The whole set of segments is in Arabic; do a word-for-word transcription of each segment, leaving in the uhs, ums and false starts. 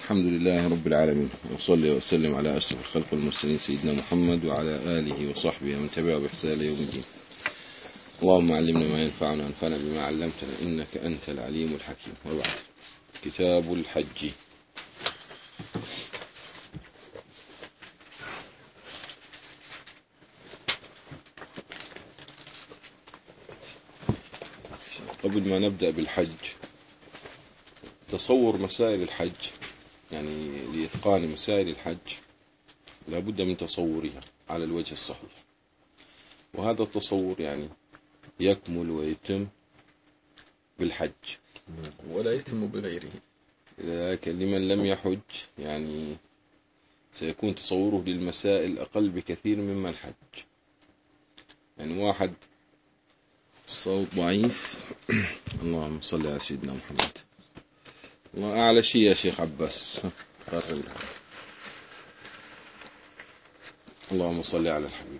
الحمد لله رب العالمين، وصلي وسلم على أشرف الخلق والمرسلين سيدنا محمد وعلى آله وصحبه ومن تبعه بإحسان يوم الدين. اللهم علمنا ما ينفعنا وانفعنا بما علمتنا إنك أنت العليم الحكيم. وبعد، كتاب الحج. قبل ما نبدأ بالحج، تصور مسائل الحج، يعني لإتقان مسائل الحج لا بد من تصورها على الوجه الصحيح، وهذا التصور يعني يكمل ويتم بالحج ولا يتم بغيره. لكن لمن لم يحج يعني سيكون تصوره للمسائل أقل بكثير ممن حج. يعني واحد صوت ضعيف. اللهم صل على سيدنا محمد. الله أعلى شيء يا شيخ عباس. اللهم صل على الحبيب.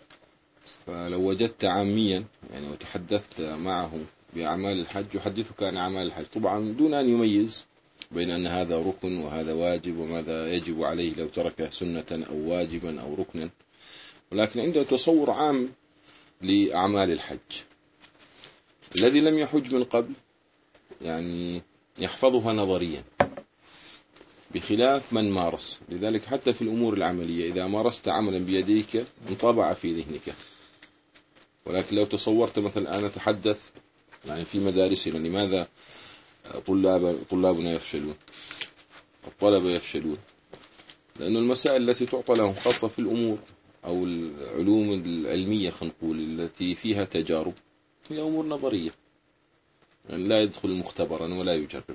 فلو وجدت عاميا يعني وتحدثت معه بأعمال الحج يحدثك عن أعمال الحج، طبعا دون أن يميز بين أن هذا ركن وهذا واجب وماذا يجب عليه لو ترك سنة أو واجبا أو ركنا، ولكن عنده تصور عام لأعمال الحج. الذي لم يحج من قبل يعني يحفظها نظريا بخلاف من مارس. لذلك حتى في الأمور العملية إذا مارست عملا بيديك انطبع في ذهنك، ولكن لو تصورت مثلا أنا أتحدث يعني في مدارسنا لماذا طلاب طلابنا يفشلون، الطلبة يفشلون، لأن المسائل التي تعطى لهم خاصة في الأمور أو العلوم العلمية خلينا نقول التي فيها تجارب هي أمور نظرية، يعني لا يدخل مختبرا ولا يجرب.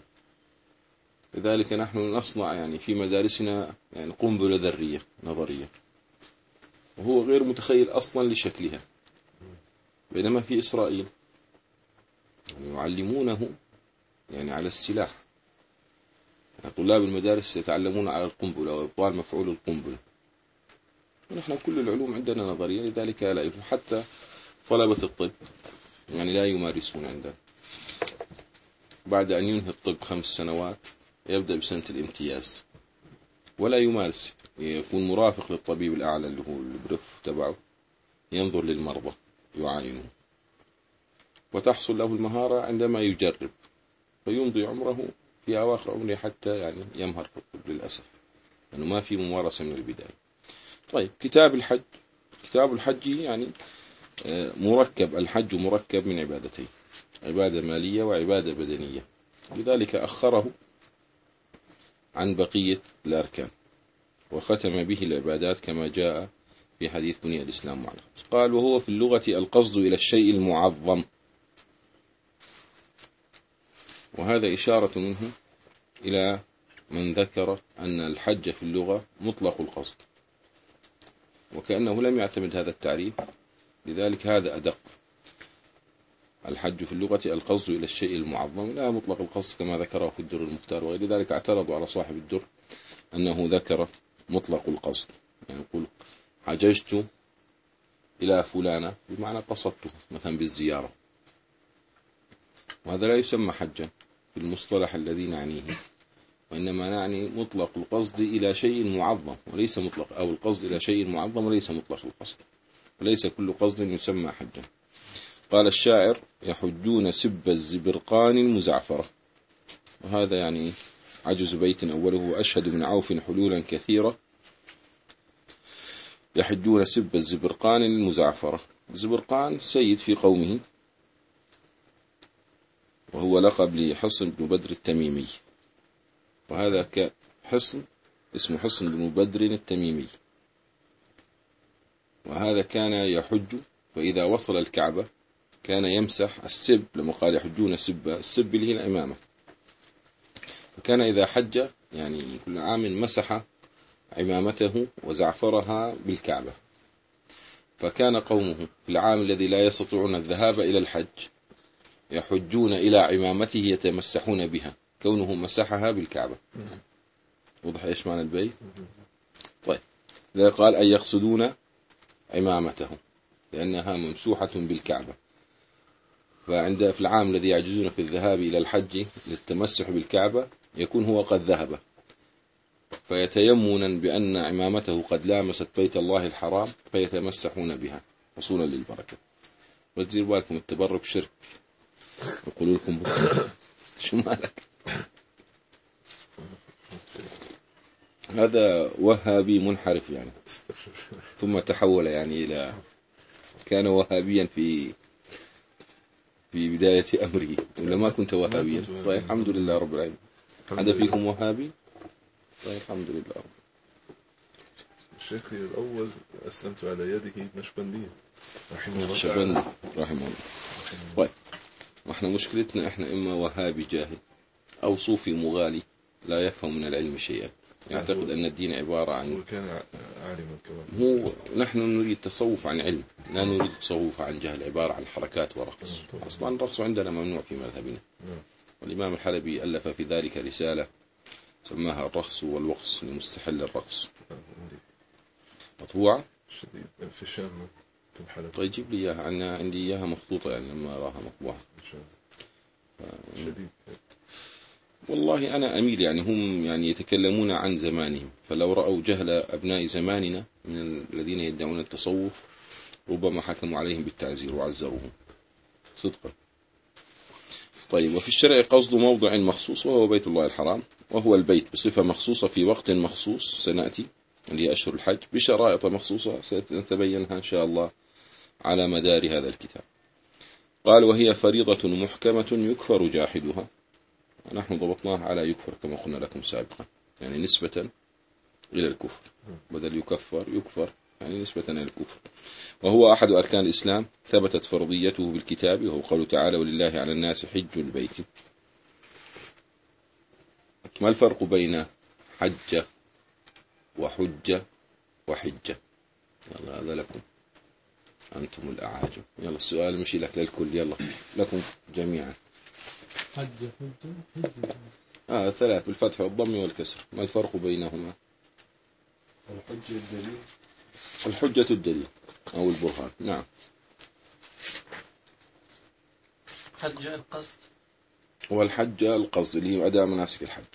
لذلك نحن نصنع يعني في مدارسنا يعني قنبلة ذرية نظرية، وهو غير متخيل أصلا لشكلها. بينما في إسرائيل يعني يعلمونه يعني على السلاح، يعني طلاب المدارس يتعلمون على القنبلة وإبطال مفعول القنبلة، ونحن كل العلوم عندنا نظرية. لذلك لا يفهم. حتى طلبة الطب يعني لا يمارسون عندنا. بعد أن ينهي الطب خمس سنوات يبدأ بسنة الامتياز ولا يمارس، يكون مرافق للطبيب الأعلى اللي هو البريف تبعه، ينظر للمرضى يعاينون، وتحصل له المهارة عندما يجرب، فيمضي عمره في أواخر عمره حتى يعني يمهر في الطب للأسف، لأنه ما في ممارسة من البداية. طيب، كتاب الحج. كتاب الحج يعني مركب، الحج مركب من عبادتين، عبادة مالية وعبادة بدنية، لذلك أخره عن بقية الأركان وختم به العبادات كما جاء في حديث بني الإسلام معنا. قال: وهو في اللغة القصد إلى الشيء المعظم. وهذا إشارة منه إلى من ذكر أن الحج في اللغة مطلق القصد، وكأنه لم يعتمد هذا التعريف، لذلك هذا أدق. الحج في اللغة القصد إلى الشيء المعظم لا مطلق القصد كما ذكره في الدر المختار، وغير ذلك اعترضوا على صاحب الدر أنه ذكر مطلق القصد، يعني يقول حججت إلى فلانة بمعنى قصدته مثلا بالزيارة، وهذا لا يسمى حجا في المصطلح الذي نعنيه، وإنما نعني مطلق القصد إلى شيء معظم وليس مطلق، أو القصد إلى شيء معظم وليس مطلق القصد، وليس كل قصد يسمى حجا. قال الشاعر: يحجون سب الزبرقان المزعفرة. وهذا يعني عجز بيت أوله: أشهد من عوف حلولا كثيرة يحجون سب الزبرقان المزعفرة. الزبرقان سيد في قومه، وهو لقب لحصن بن بدر التميمي، وهذا كحصن اسمه حصن بن بدر التميمي، وهذا كان يحج، فإذا وصل الكعبة كان يمسح السب، لما قال يحجون سب، السب اللي هي العمامة، فكان إذا حج يعني كل عام مسح عمامته وزعفرها بالكعبة. فكان قومه في العام الذي لا يستطيعون الذهاب إلى الحج يحجون إلى عمامته يتمسحون بها، كونه مسحها بالكعبة. وضح إيش معنى البيت؟ طيب، إذا قال أن يقصدون عمامته لأنها ممسوحة بالكعبة، فعند في العام الذي يعجزون في الذهاب إلى الحج للتمسح بالكعبة يكون هو قد ذهب، فيتيمنا بأن عمامته قد لامست بيت الله الحرام فيتمسحون بها وصولا للبركة. بس دير بالكم التبرك شرك، يقولوا لكم شو مالك. هذا وهابي منحرف يعني، ثم تحول يعني إلى، كان وهابيا في في بداية أمره، ولا ما كنت وهابيا؟ طيب الحمد لله رب العالمين. هذا فيكم وهابي؟ طيب الحمد لله. شيخي الأول أسلمت على يده نشبندية رحمه الله شبندي رحمه الله. طيب احنا مشكلتنا احنا إما وهابي جاهل أو صوفي مغالي لا يفهم من العلم شيئا، يعتقد أن الدين عبارة عن، وكان عالما كمان. هو نحن نريد تصوف عن علم، لا نريد تصوف عن جهل، عبارة عن حركات ورقص. أصلا الرقص عندنا ممنوع في مذهبنا. والإمام الحلبي ألف في ذلك رسالة سماها الرقص والوقص لمستحل الرقص، مطبوعة شديد في الشام في الحلب. طيب جيب لي إياها، أنا عندي إياها مخطوطة يعني لما أراها مطبوعة. شديد. والله أنا أميل يعني، هم يعني يتكلمون عن زمانهم، فلو رأوا جهل أبناء زماننا من الذين يدعون التصوف ربما حكموا عليهم بالتعزير وعزروهم صدقا. طيب وفي الشرع قصد موضع مخصوص وهو بيت الله الحرام، وهو البيت بصفة مخصوصة في وقت مخصوص سنأتي اللي هي أشهر الحج بشرائط مخصوصة سنتبينها إن شاء الله على مدار هذا الكتاب. قال وهي فريضة محكمة يكفر جاحدها، نحن ضبطناها على يكفر كما قلنا لكم سابقا، يعني نسبة إلى الكفر، بدل يكفر يكفر يعني نسبة إلى الكفر. وهو أحد أركان الإسلام ثبتت فرضيته بالكتاب، وهو قوله تعالى ولله على الناس حج البيت. ما الفرق بين حجة وحجة وحجة؟ يلا هذا لكم أنتم الأعاجم. يلا السؤال مشي لك للكل، يلا لكم جميعا. حجة حجة حجة آه ثلاث بالفتح والضم والكسر. ما الفرق بينهما؟ الحجة الدليل. الحجة الدليل أو البرهان. نعم. حجة القصد. والحجة القصد اللي هي أداء مناسك الحج.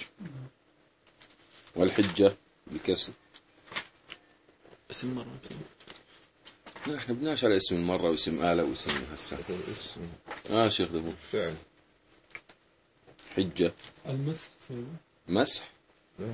والحجة بالكسر اسم مرة. لا احنا بناش على اسم المرة واسم آلة واسم هسه. اسم آه شيخ دبو فعل. حجة المسح سيدي. مسح. لا.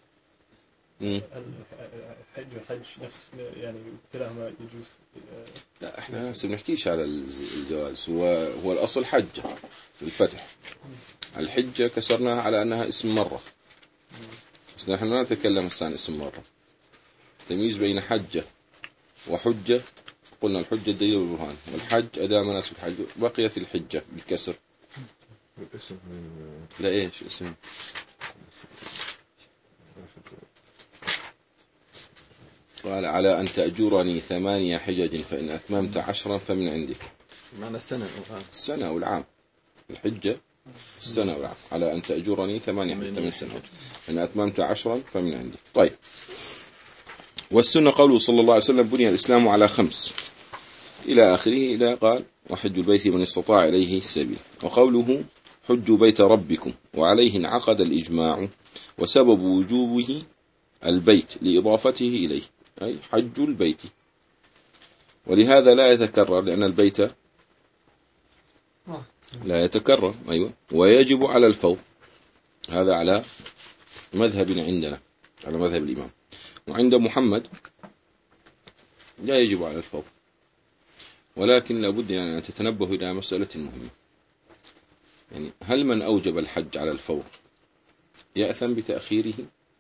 الحج والحج نفس يعني كلاهما يجوز. لا احنا هسه بنحكيش على الجواز، هو هو الأصل حجة بالفتح، الحجة كسرناها على أنها اسم مرة، بس نحن لا نتكلم عن اسم مرة. تمييز بين حجة وحجة، قلنا الحجة الدليل والبرهان، والحج أداء مناسك الحج، بقيت الحجة بالكسر. الاسم من لا ايش اسم؟ قال على أن تأجرني ثمانية حجج فإن أتممت عشرا فمن عندك. معنى السنة أو العام. السنة والعام. الحجة السنة والعام. على أن تأجرني ثمانية حجج من السنة فإن أتممت عشرا فمن عندك. طيب. والسنة قوله صلى الله عليه وسلم بني الإسلام على خمس إلى آخره، إلى قال وحج البيت من استطاع إليه سبيل. وقوله حجوا بيت ربكم وعليه انعقد الإجماع، وسبب وجوبه البيت لإضافته إليه أي حج البيت، ولهذا لا يتكرر لأن البيت لا يتكرر. أيوة. ويجب على الفور، هذا على مذهبنا عندنا، على مذهب الإمام. وعند محمد لا يجب على الفور، ولكن لابد يعني أن تتنبه إلى مسألة مهمة، يعني هل من أوجب الحج على الفور يأثم بتأخيره؟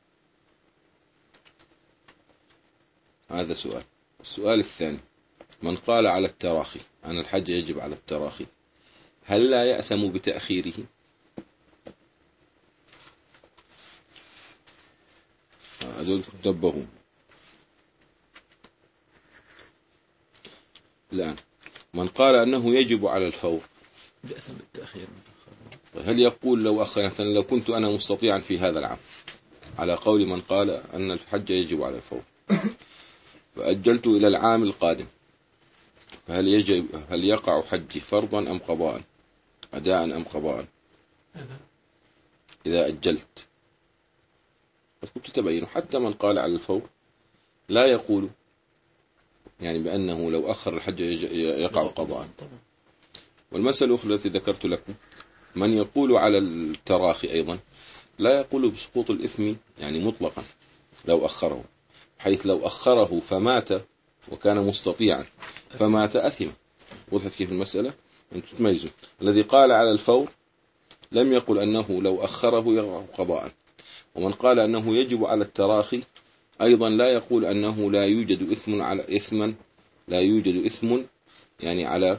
هذا سؤال. السؤال الثاني من قال على التراخي أن الحج يجب على التراخي هل لا يأثم بتأخيره؟ هذول تنبهوا الآن. من قال أنه يجب على الفور يأثم بالتأخير، هل يقول لو أخ مثلا لو كنت أنا مستطيعا في هذا العام، على قول من قال أن الحج يجب على الفور، فأجلت إلى العام القادم، فهل يجب هل يقع حجي فرضا أم قضاء، أداء أم قضاء؟ إذا أجلت كنت تبين. حتى من قال على الفور لا يقول يعني بأنه لو أخر الحج يقع قضاء. والمسألة الأخرى التي ذكرت لكم من يقول على التراخي أيضا لا يقول بسقوط الإثم يعني مطلقا لو أخره، حيث لو أخره فمات وكان مستطيعا فمات أثم. وضحت كيف المسألة؟ أنتم تميزوا. الذي قال على الفور لم يقل أنه لو أخره يقع قضاء، ومن قال أنه يجب على التراخي أيضا لا يقول أنه لا يوجد إثم على إثما لا يوجد إثم يعني على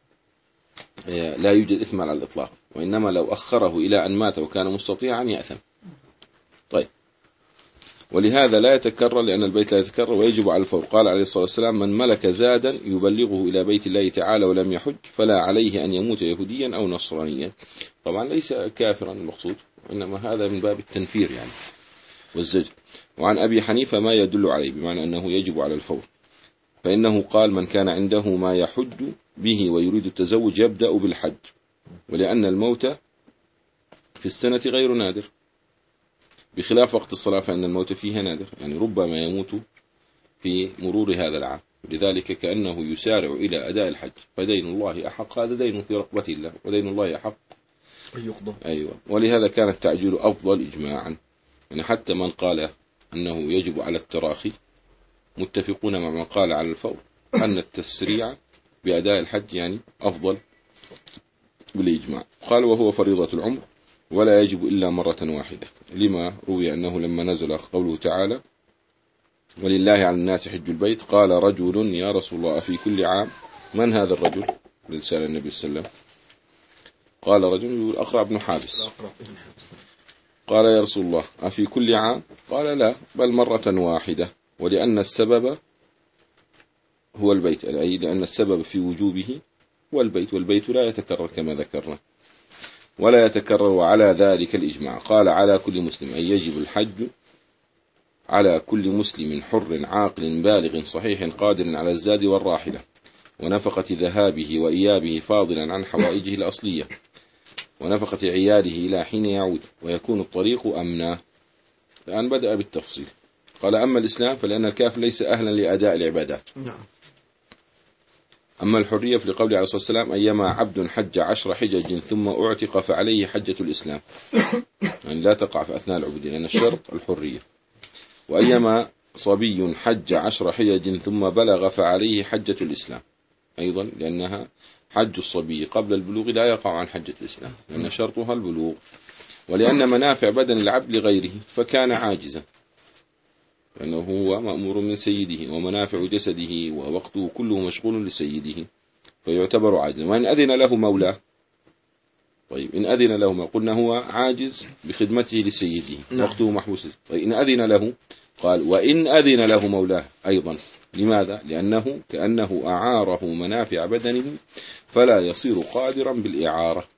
لا يوجد إثم على الإطلاق، وإنما لو أخره إلى أن مات وكان مستطيعا يأثم. طيب، ولهذا لا يتكرر لأن البيت لا يتكرر ويجب على الفور. قال عليه الصلاة والسلام من ملك زادا يبلغه إلى بيت الله تعالى ولم يحج فلا عليه أن يموت يهوديا أو نصرانيا. طبعا ليس كافرا المقصود، وإنما هذا من باب التنفير يعني والزجر. وعن أبي حنيفة ما يدل عليه بمعنى أنه يجب على الفور، فإنه قال من كان عنده ما يحج به ويريد التزوج يبدأ بالحج، ولأن الموت في السنة غير نادر، بخلاف وقت الصلاة فإن الموت فيها نادر، يعني ربما يموت في مرور هذا العام. لذلك كأنه يسارع إلى أداء الحج، فدين الله أحق، هذا دين في رقبة الله، ودين الله أحق أن يقضى. أيوة. ولهذا كان التعجيل أفضل إجماعا، يعني حتى من قال أنه يجب على التراخي متفقون مع من قال على الفور أن التسريع بأداء الحج يعني أفضل بالإجماع. قال وهو فريضة العمر ولا يجب إلا مرة واحدة، لما روي أنه لما نزل قوله تعالى ولله على الناس حج البيت قال رجل يا رسول الله أفي كل عام. من هذا الرجل؟ لسان النبي صلى الله عليه وسلم. قال رجل يقول أقرع بن حابس. قال يا رسول الله أفي كل عام؟ قال لا بل مرة واحدة، ولأن السبب هو البيت، أي لأن السبب في وجوبه هو البيت، والبيت لا يتكرر كما ذكرنا ولا يتكرر على ذلك الإجماع. قال على كل مسلم أي يجب الحج على كل مسلم حر عاقل بالغ صحيح قادر على الزاد والراحلة ونفقة ذهابه وإيابه فاضلا عن حوائجه الأصلية ونفقة عياله إلى حين يعود، ويكون الطريق أمنا. الآن بدأ بالتفصيل. قال أما الإسلام فلأن الكافر ليس أهلا لأداء العبادات. أما الحرية فلقول عليه الصلاة والسلام أيما عبد حج عشر حجج ثم أعتق فعليه حجة الإسلام، يعني لا تقع في أثناء العبودية لأن الشرط الحرية. وأيما صبي حج عشر حجج ثم بلغ فعليه حجة الإسلام أيضا، لأنها حج الصبي قبل البلوغ لا يقع عن حجة الإسلام لأن شرطها البلوغ. ولأن منافع بدن العبد لغيره فكان عاجزا، لأنه هو مأمور من سيده ومنافع جسده ووقته كله مشغول لسيده فيعتبر عاجزا. وإن أذن له مولاه، طيب إن أذن له ما قلنا هو عاجز بخدمته لسيده وقته محبوس. طيب إن أذن له قال وإن أذن له مولاه أيضا. لماذا؟ لأنه كأنه أعاره منافع بدنه فلا يصير قادرا بالإعارة،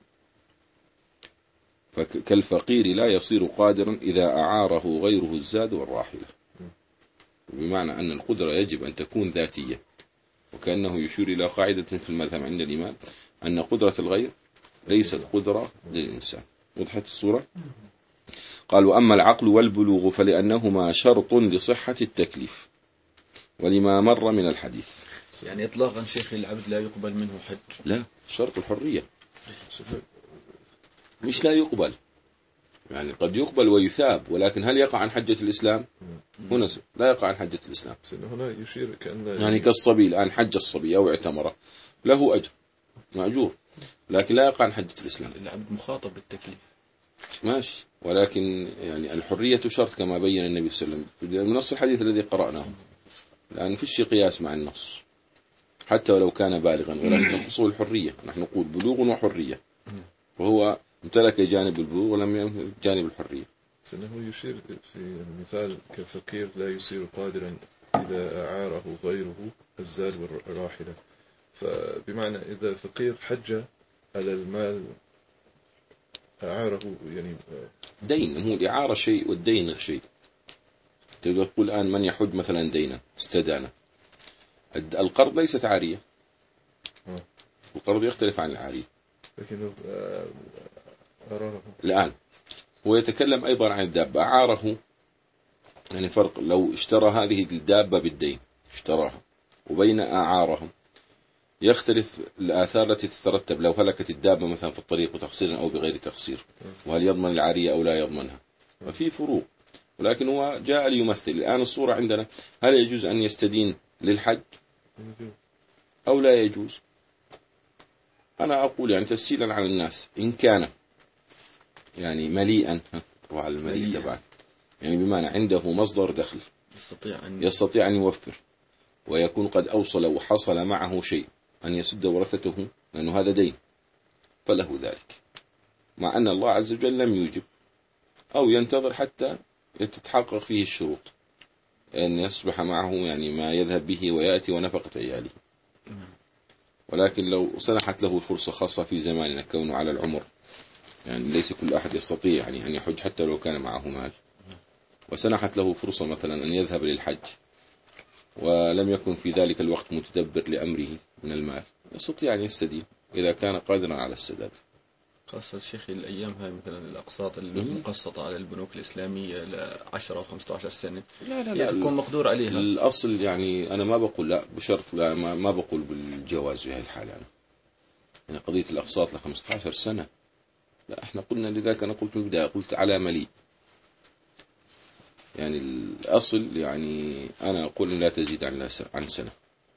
فكالفقير لا يصير قادرا إذا أعاره غيره الزاد والراحلة، بمعنى أن القدرة يجب أن تكون ذاتية. وكأنه يشير إلى قاعدة في المذهب عند الإمام أن قدرة الغير ليست قدرة للإنسان. وضحت الصورة؟ قال وأما العقل والبلوغ فلأنهما شرط لصحة التكليف ولما مر من الحديث. يعني إطلاقا شيخ العبد لا يقبل منه حج؟ لا، شرط الحرية مش لا يقبل، يعني قد يقبل ويثاب، ولكن هل يقع عن حجة الإسلام؟ هنا لا يقع عن حجة الإسلام. هنا يشير كأن يعني كالصبي الآن حج الصبي أو اعتمره له أجر مأجور، لكن لا يقع عن حجة الإسلام. العبد مخاطب بالتكليف ماشي، ولكن يعني الحرية شرط كما بين النبي صلى الله عليه وسلم من نص الحديث الذي قرأناه، لأن فيش قياس مع النص حتى ولو كان بالغا، ولكن نقصه الحرية. نحن نقول بلوغ وحرية، وهو امتلك جانب البلوغ ولم يمتلك جانب الحرية. سنه يشير في المثال كفقير لا يصير قادرا إذا أعاره غيره الزاد والراحلة، فبمعنى إذا فقير حج على المال أعاره يعني دين، هو الإعارة شيء والدين شيء. تقول تقول الآن من يحج مثلا دينا استدانه، القرض ليست عارية، القرض يختلف عن العارية. لكنه أراره الآن هو يتكلم أيضا عن الدابة، أعاره يعني فرق لو اشترى هذه الدابة بالدين اشتراها وبين أعارهم، يختلف الآثار التي تترتب لو هلكت الدابة مثلا في الطريق بتقصير أو بغير تقصير، وهل يضمن العارية أو لا يضمنها، وفي فروق. ولكن هو جاء ليمثل. الآن الصورة عندنا، هل يجوز أن يستدين للحج أو لا يجوز؟ أنا أقول يعني تسهيلا على الناس، إن كان يعني مليئا روح على المليء تبعه، يعني بمعنى عنده مصدر دخل يستطيع أن يستطيع أن يوفر، ويكون قد أوصل وحصل معه شيء أن يسد ورثته لأنه هذا دين، فله ذلك، مع أن الله عز وجل لم يوجب، أو ينتظر حتى يتحقق فيه الشروط أن يصبح معه يعني ما يذهب به ويأتي ونفقة عياله. ولكن لو سنحت له فرصة خاصة في زماننا كونه على العمر، يعني ليس كل أحد يستطيع يعني أن يحج حتى لو كان معه مال، وسنحت له فرصة مثلا أن يذهب للحج ولم يكن في ذلك الوقت متدبر لأمره من المال، يستطيع أن يستدين إذا كان قادرا على السداد. خاصة شيخي الأيام هاي مثلا الأقساط المقسطة على البنوك الإسلامية لعشرة أو خمسة عشر سنة لا لا لا يكون مقدور عليها. الأصل يعني أنا ما بقول لا بشرط، لا ما, ما بقول بالجواز في هذه الحالة. أنا يعني قضية الأقساط ل خمسة عشر سنة لا، احنا قلنا لذلك، أنا قلت من البداية قلت على مليء، يعني الأصل يعني أنا أقول لا تزيد عن عن سنة.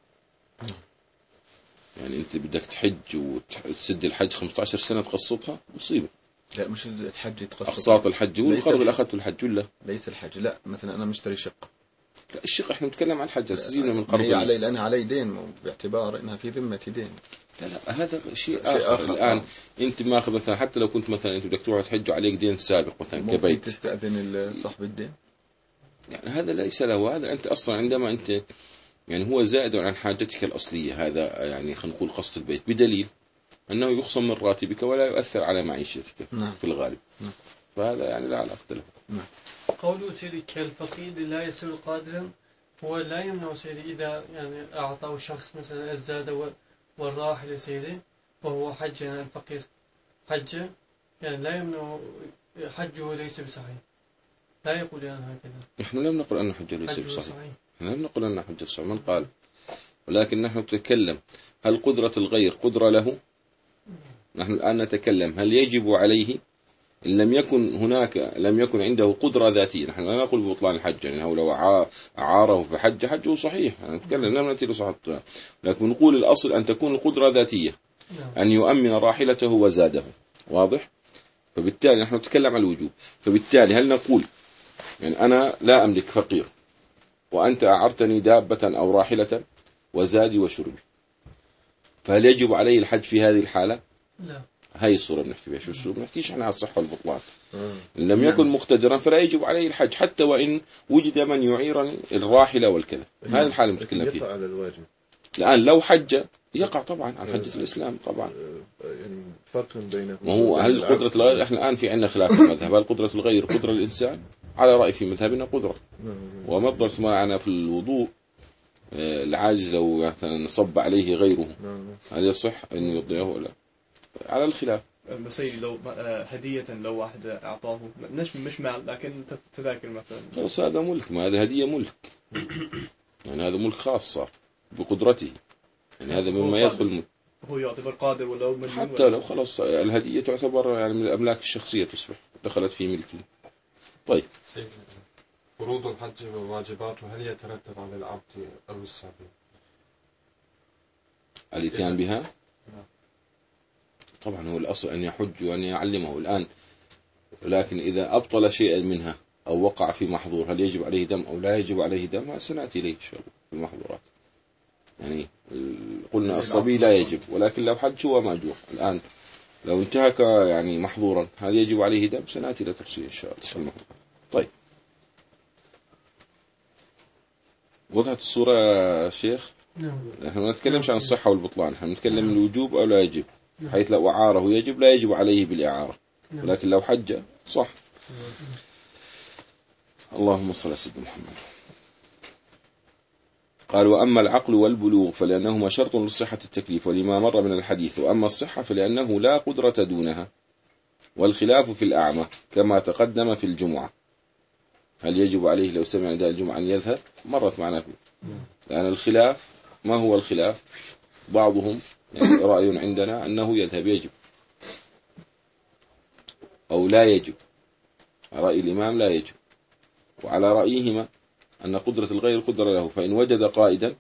يعني أنت بدك تحج وتسد الحج خمسة عشر سنة تقسطها مصيبة. لا مش الحج تقسط، أقساط الحج والقرض اللي أخذته الحج ولا ليس الحج. لا مثلا أنا مشتري شقة، لا الشقة احنا نتكلم عن الحج، سيبنا من قرض. هي علي لأنها علي دين باعتبار أنها في ذمة دين. لا لا هذا شيء, شيء آخر. آخر. الآن آه. أنت ماخذ مثلا، حتى لو كنت مثلا أنت بدك تروح تحج عليك دين سابق مثلا ممكن كبيت، تستأذن صاحب الدين، يعني هذا ليس له. هذا أنت أصلا عندما أنت يعني هو زائد عن حاجتك الأصلية، هذا يعني خلينا نقول قسط البيت، بدليل أنه يخصم من راتبك ولا يؤثر على معيشتك نعم. في الغالب. نعم. فهذا يعني لا علاقة له. نعم. قوله سيدي كالفقير لا يصير قادرا، هو لا يمنع سيدي إذا يعني أعطاه شخص مثلا الزاد والراحل سيدي وهو حج، يعني الفقير حج يعني لا يمنع حجه ليس بصحيح، لا يقول يعني هكذا. نحن لم نقل أن حجه ليس حجه بصحيح، صحيح. نحن لم نقل أن حجه صحيح، من قال؟ ولكن نحن نتكلم هل قدرة الغير قدرة له؟ نحن الآن نتكلم هل يجب عليه إن لم يكن هناك لم يكن عنده قدرة ذاتية. نحن لا نقول ببطلان الحج، يعني هو لو أعاره فحج حجه صحيح، يعني نتكلم لم نأتي لصحته، لكن نقول الأصل أن تكون القدرة ذاتية، أن يؤمن راحلته وزاده، واضح؟ فبالتالي نحن نتكلم عن الوجوب. فبالتالي هل نقول يعني أنا لا أملك فقير وأنت أعرتني دابة أو راحلة وزادي وشربي، فهل يجب عليه الحج في هذه الحالة؟ لا. هاي الصورة بنحكي بها. شو الصورة؟ بنحكيش عنها الصحة والبطلان. آه. إن لم يكن مقتدرا فلا يجب عليه الحج، حتى وإن وجد من يعيرني الراحلة والكذا. هذه الحالة نتكلم فيها. يقع على الواجب. الآن لو حج يقع طبعا عن حجة الإسلام طبعا. يعني فرق بينه. ما هو هل قدرة الغير، احنا الآن في عندنا خلاف في المذهب، هل قدرة الغير قدرة الإنسان؟ على رأي في مذهبنا قدرة. ومقدرة معنا في الوضوء العاجز لو مثلا صب عليه غيره هل يصح أن يضيعه ولا؟ على الخلاف. مسيدي لو هدية لو واحد أعطاه مش مش مال لكن تذاكر مثلا، خلاص هذا ملك، ما هذا هدية ملك، يعني هذا ملك خاص صار بقدرته، يعني هذا مما يدخل ملك. هو يعتبر قادر ولا هو مجنون؟ حتى لو خلاص الهدية تعتبر يعني من الأملاك الشخصية، تصبح دخلت في ملكه. طيب فروض الحج وواجباته هل يترتب على العبد أو الصبي؟ الاتيان بها طبعا هو الأصل أن يحج وأن يعلمه الآن، لكن إذا أبطل شيئا منها أو وقع في محظور هل يجب عليه دم أو لا يجب عليه دم؟ سنأتي إليه إن شاء الله في المحظورات. يعني قلنا الصبي لا يجب، ولكن لو حج هو مأجور. الآن لو انتهك يعني محظورا هل يجب عليه دم؟ سنأتي لتفصيل إن شاء الله. طيب وضحت الصورة يا شيخ؟ نحن ما نتكلمش عن الصحة والبطلان، نحن نتكلم الوجوب أو لا يجب، حيث لو أعاره يجب لا يجب عليه بالإعارة، ولكن لو حج صح. اللهم صل على سيدنا محمد. قال وأما العقل والبلوغ فلأنهما شرط لصحة التكليف ولما مر من الحديث، وأما الصحة فلأنه لا قدرة دونها، والخلاف في الأعمى كما تقدم في الجمعة. هل يجب عليه لو سمع نداء الجمعة أن يذهب؟ مرت معنا فيه. لأن الخلاف ما هو الخلاف؟ بعضهم يعني رأي عندنا أنه يذهب يجب أو لا يجب، رأي الإمام لا يجب، وعلى رأيهما أن قدرة الغير قدر له، فإن وجد قائدا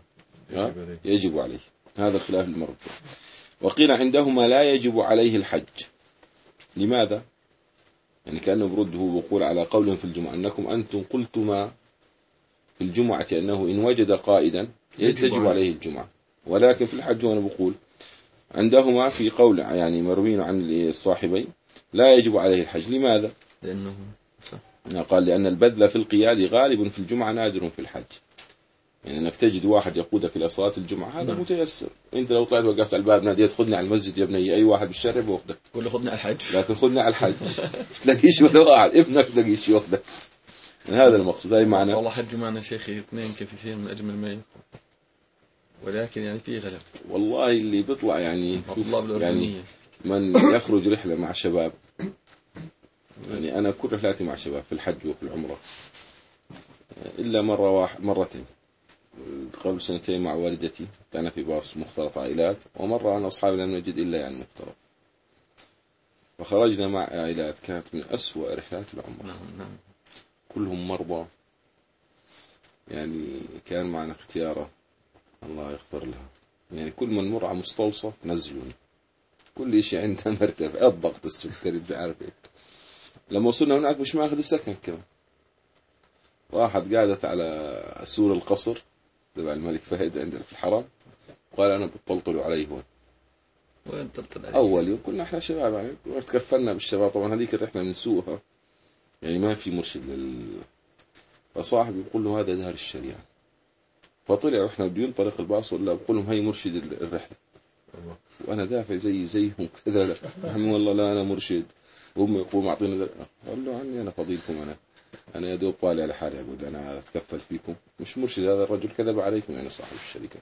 يجب عليه. هذا الخلاف المرد. وقيل عندهما لا يجب عليه الحج. لماذا؟ يعني كأنه برده وقول على قولهم في الجمعة أنكم أنتم قلتما في الجمعة أنه إن وجد قائدا يجب عليه الجمعة، ولكن في الحج وأنا بقول عندهما في قول يعني مروين عن الصاحبين لا يجب عليه الحج. لماذا؟ لأنه صح. قال لأن البذل في القياد غالب في الجمعة نادر في الحج. يعني أنك تجد واحد يقودك إلى صلاة الجمعة هذا نعم. متيسر. أنت لو طلعت وقفت على الباب ناديت خذني على المسجد يا ابني، أي واحد بالشارع بياخذك، قول له خذني على الحج، لكن خذني على الحج تلاقيش ولا واحد، ابنك تلاقيش ياخذك. يعني هذا المقصود. هاي معنى والله حج معنا شيخي اثنين كفيفين من أجمل ما يكون، ولكن يعني فيه غلب. والله اللي بيطلع يعني يعني من يخرج رحلة مع شباب، يعني أنا كل رحلاتي مع شباب في الحج وفي العمرة إلا مرة واحد مرتين قبل سنتين مع والدتي، كان في باص مختلط عائلات، ومرة أنا أصحابي لم نجد إلا يعني مختلط، فخرجنا مع عائلات كانت من أسوأ رحلات العمرة. كلهم مرضى، يعني كان معنا اختياره الله يغفر لها، يعني كل من مر على مستوصف نزلوني، كل شيء عندها مرتفع، الضغط السكري بعرف إيه. لما وصلنا هناك مش ماخذ السكن كمان، واحد قاعدت على سور القصر تبع الملك فهد عندنا في الحرم، قال أنا بطلطلوا عليه هون. وين طلطل عليه؟ أول يوم كنا إحنا شباب يعني تكفلنا بالشباب، طبعا هذيك الرحلة من سوءها يعني ما في مرشد لل، فصاحبي بيقول له هذا دار الشريعة، فطلع وإحنا بدون طريق الباص ولا بقول لهم هاي مرشد الرحلة، وأنا دافع زي زيهم كذا، عمي والله لا أنا مرشد، وهم يقوم أعطينا در... قال له عني أنا فضيلكم، أنا أنا يا دوب طالع على حالي، أقول أنا أتكفل فيكم، مش مرشد، هذا الرجل كذب عليكم يعني صاحب الشركة.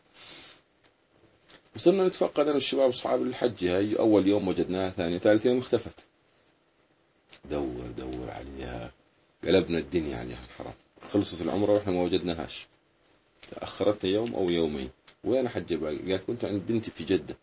وصلنا نتفقد أنا والشباب أصحاب الحج، هاي أول يوم وجدناها، ثاني ثالث يوم اختفت، دور دور عليها، قلبنا الدنيا عليها الحرام، خلصت العمرة وإحنا ما وجدناهاش، تأخرتنا يوم أو يومين. وين حج باقي؟ قال كنت عند بنتي في جدة.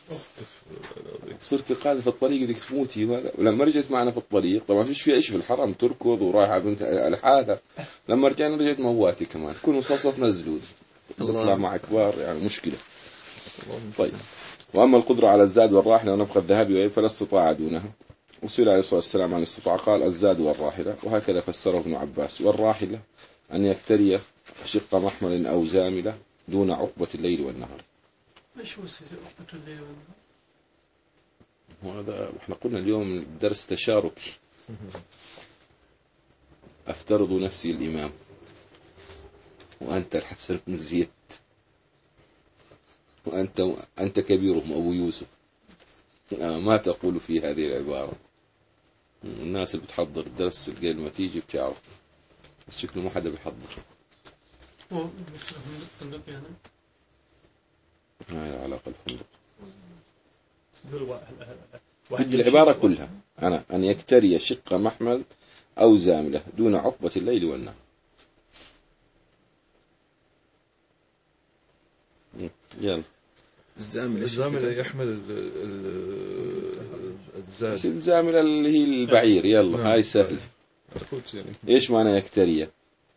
صرت قاعدة في الطريق بدك تموتي، ولما رجعت معنا في الطريق طبعا فيش فيها إيش في الحرم، تركض ورايحة بنت على حالها، لما رجعنا رجعت مواتي كمان، كل مصاصف نزلوا تطلع مع كبار، يعني مشكلة. طيب، وأما القدرة على الزاد والراحلة ونفخ الذهب فلا استطاع دونها. وسئل عليه الصلاة والسلام عن الاستطاعة قال الزاد والراحلة، وهكذا فسره ابن عباس. والراحلة أن يكتري شق محمل أو زاملة دون عقبة الليل والنهار. ايش هو سيد عقبة الليل والنهار؟ وهذا احنا قلنا اليوم درس تشاركي. أفترض نفسي الإمام وأنت الحسن بن زياد، وأنت أنت كبيرهم أبو يوسف، ما تقول في هذه العبارة؟ الناس اللي بتحضر الدرس قبل ما تيجي بتعرف، بس شكله ما حدا بيحضر. هو الفندق يعني؟ ما هي علاقة الفندق؟ واحد العبارة كلها أنا أن يكتري شق محمل أو زاملة دون عقبة الليل والنهار. يلا. الزاملة الزاملة يحمل الزاد. الزاملة اللي هي البعير. يلا نعم. هاي سهل. يعني. إيش معنى يكتري؟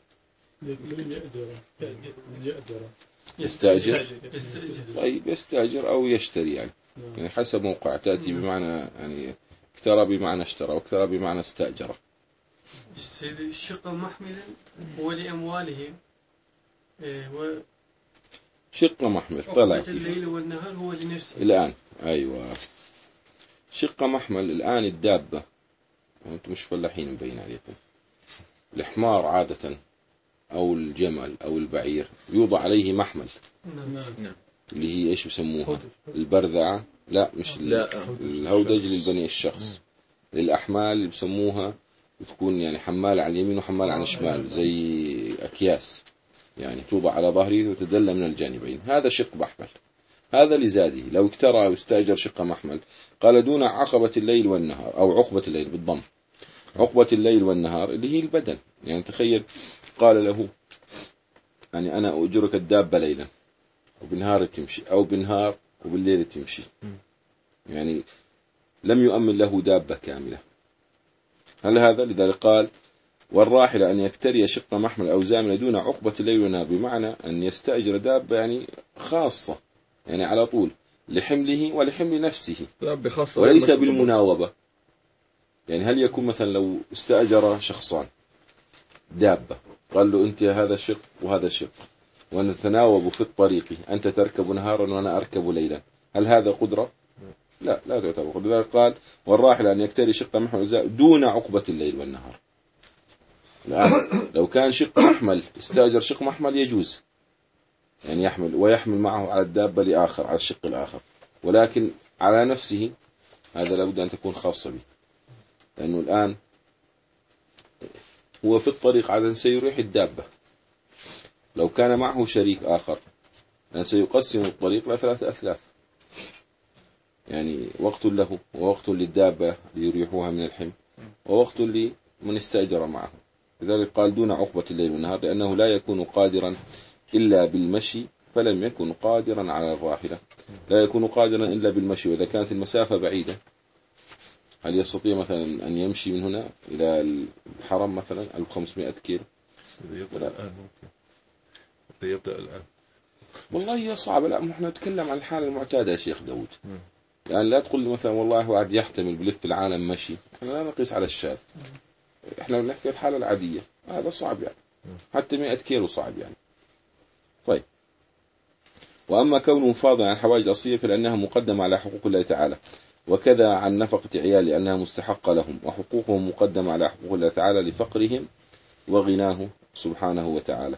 يستأجر. طيب يستأجر أو يشتري يعني. يعني حسب موقع. تأتي بمعنى يعني اكترى بمعنى اشترى، واكترى بمعنى استأجر. الشق محمل هو لأموالهم و شق محمل طلع الليل والنهار هو لنفسه الآن. أيوة شق محمل الآن الدابة، أنتم مش فلاحين مبين عليكم. الحمار عادة أو الجمل أو البعير يوضع عليه محمل. نعم. اللي هي إيش بسموها؟ البرذعة. لا مش لا. الهودج للبني الشخص. للأحمال اللي بسموها بتكون يعني حمال على اليمين وحمال على الشمال، زي أكياس يعني توضع على ظهره وتدلى من الجانبين. هذا شق محمل، هذا لزاده. لو اكترى أو استأجر شق محمل قال دون عقبة الليل والنهار أو عقبة الليل بالضم، عقبة الليل والنهار اللي هي البدن. يعني تخيل قال له يعني أنا أجرك الدابة ليلا وبالنهار تمشي، أو بالنهار وبالليل تمشي، يعني لم يؤمن له دابة كاملة. هل هذا؟ لذلك قال والراحل أن يكتري شق محمل أو زامل دون عقبة الليل والنهار، بمعنى أن يستأجر دابة يعني خاصة، يعني على طول لحمله ولحمل نفسه، دابة خاصة وليس بالمناوبة. يعني هل يكون مثلا لو استأجر شخصان دابة قال له أنت هذا شق وهذا شق ونتناوب في الطريق، أنت تركب نهارا وأنا أركب ليلا، هل هذا قدرة؟ لا، لا تعتبر قدرة. لذلك قال والراحل أن يكتري شق محمل دون عقبة الليل والنهار. الآن لو كان شق محمل استأجر شق محمل يجوز، يعني يحمل ويحمل معه على الدابة لآخر على الشق الآخر، ولكن على نفسه هذا لابد أن تكون خاصة به، لأنه الآن هو في الطريق عادة سيريح الدابة. لو كان معه شريك آخر يعني سيقسم الطريق لثلاثة أثلاث، يعني وقت له ووقت للدابة ليريحوها من الحمل ووقت لمن استأجر معه. لذلك قال دون عقبة الليل والنهار، لأنه لا يكون قادرا إلا بالمشي فلم يكن قادرا على الراحلة، لا يكون قادرا إلا بالمشي. وإذا كانت المسافة بعيدة هل يستطيع مثلا أن يمشي من هنا إلى الحرم مثلا ألف وخمسمائة كيلو؟ إذا يبدأ الآن ممكن، إذا يبدأ الآن والله هي صعبة. لا، نحن نتكلم عن الحالة المعتادة يا شيخ داود. يعني لا تقول لي مثلا والله واحد يحتمل بلف العالم مشي، احنا لا نقيس على الشاذ، احنا بنحكي الحالة العادية، هذا صعب يعني، حتى مئة كيلو صعب يعني. طيب، وأما كونه فاضلا عن حوائج الأصلية فلأنها مقدمة على حقوق الله تعالى، وكذا عن نفقة عيال لأنها مستحقة لهم، وحقوقهم مقدمة على حقوق الله تعالى لفقرهم وغناه سبحانه وتعالى.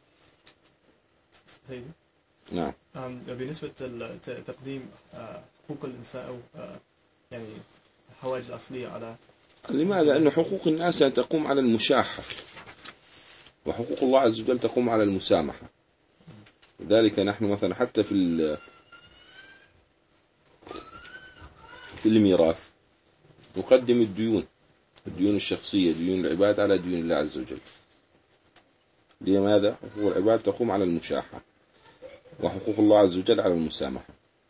سيدي. نعم. بالنسبة لتقديم حقوق الإنسان أو يعني الحوائج الأصلية على، لماذا؟ لأن حقوق الناس تقوم على المشاحة، وحقوق الله عز وجل تقوم على المسامحة. لذلك نحن مثلا حتى في في الميراث نقدم الديون، الديون الشخصية، ديون العباد على ديون الله عز وجل. لماذا؟ حقوق العباد تقوم على المشاحة، وحقوق الله عز وجل على المسامحة.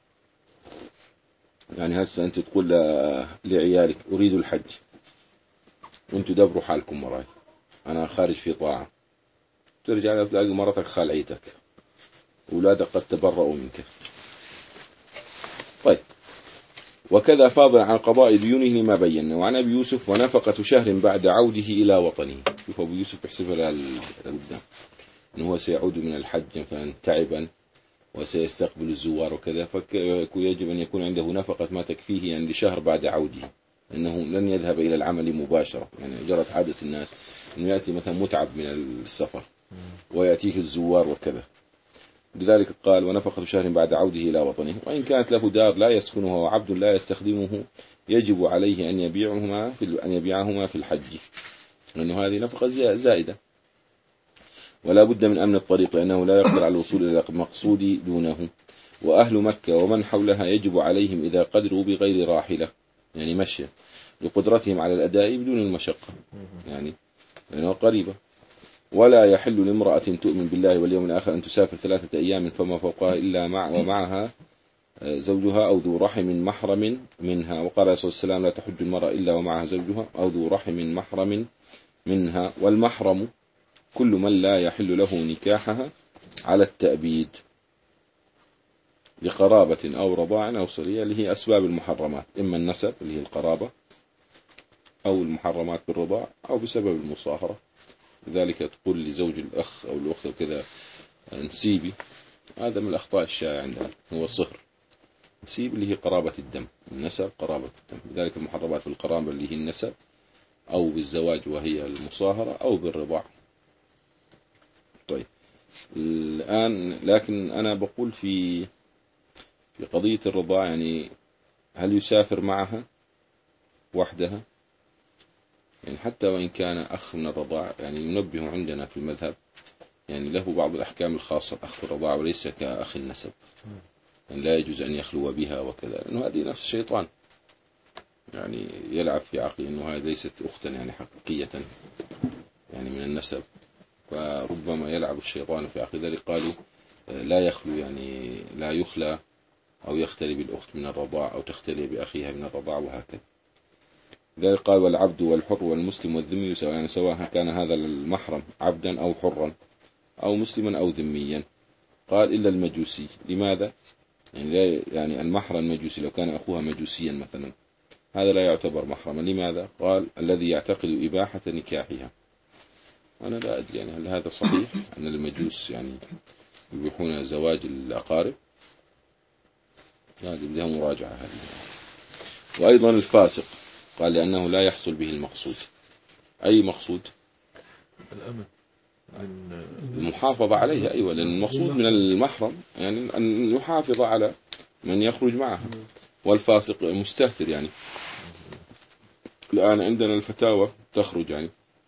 يعني هسه أنت تقول لعيالك أريد الحج، وأنتوا دبروا حالكم وراي، أنا خارج في طاعة، ترجع تلاقي مرتك خالعيتك، أولادك قد تبرؤوا منك. طيب، وكذا فاضل عن قضاء ديونه لما بينا. وعن أبي يوسف ونفقة شهر بعد عوده إلى وطنه. شوف أبو يوسف يحسبها لقدام أنه هو سيعود من الحج مثلا تعبا وسيستقبل الزوار وكذا، فيجب أن يكون عنده نفقة ما تكفيه يعني لشهر بعد عوده، أنه لن يذهب إلى العمل مباشرة. يعني جرت عادة الناس أنه يأتي مثلا متعب من السفر ويأتيه الزوار وكذا. لذلك قال ونفقة شهر بعد عوده إلى وطنه. وإن كانت له دار لا يسكنها وعبد لا يستخدمه يجب عليه أن يبيعهما في أن يبيعهما في الحج، لأنه هذه نفقة زائدة. ولا بد من أمن الطريق لأنه لا يقدر على الوصول إلى المقصود دونه. وأهل مكة ومن حولها يجب عليهم إذا قدروا بغير راحلة، يعني مشي، لقدرتهم على الأداء بدون المشقة، يعني لأنه قريبة. ولا يحل لامرأة تؤمن بالله واليوم الآخر أن تسافر ثلاثة أيام فما فوقها إلا مع ومعها زوجها أو ذو رحم محرم منها. وقال عليه الصلاة والسلام لا تحج المرأة إلا ومعها زوجها أو ذو رحم محرم منها. والمحرم كل من لا يحل له نكاحها على التأبيد لقرابة أو رضاع أو صلية، اللي هي أسباب المحرمات، إما النسب اللي هي القرابة، أو المحرمات بالرضاع، أو بسبب المصاهرة. لذلك تقول لزوج الأخ أو الأخت وكذا نسيبي، هذا من الأخطاء الشائعة عندنا، هو صهر. نسيب اللي هي قرابة الدم، النسب قرابة الدم. لذلك المحرمات بالقرابة اللي هي النسب، أو بالزواج وهي المصاهرة، أو بالرضاع. طيب الآن لكن أنا بقول في في قضية الرضاع، يعني هل يسافر معها وحدها؟ يعني حتى وإن كان أخ من الرضاع، يعني ينبه عندنا في المذهب يعني له بعض الأحكام الخاصة أخ الرضاع وليس كأخ النسب، يعني لا يجوز أن يخلو بها وكذا، لأنه هذه نفس الشيطان. يعني يلعب في عقله أنه هذه ليست أختا يعني حقيقية يعني من النسب، فربما يلعب الشيطان في عقله. ذلك قالوا لا يخلو يعني لا يخلى أو يختلي بالأخت من الرضاع أو تختلي بأخيها من الرضاع وهكذا. ذلك قال والعبد والحر والمسلم والذمي سواء، يعني سواء كان هذا المحرم عبدا أو حرا أو مسلما أو ذميا. قال إلا المجوسي. لماذا؟ يعني, يعني المحرم المجوسي لو كان أخوها مجوسيا مثلا هذا لا يعتبر محرما. لماذا؟ قال الذي يعتقد إباحة نكاحها. أنا لا أدري يعني هل هذا صحيح أن المجوس يعني يبيحون زواج الأقارب؟ هذه بدها مراجعة هذه. وأيضا الفاسق قال لأنه لا يحصل به المقصود. أي مقصود؟ الأمن، المحافظة عليه. أيوة، لأن المقصود من المحرم يعني أن يحافظ على من يخرج معه. والفاسق مستهتر يعني. الآن عندنا الفتاوى تخرج يعني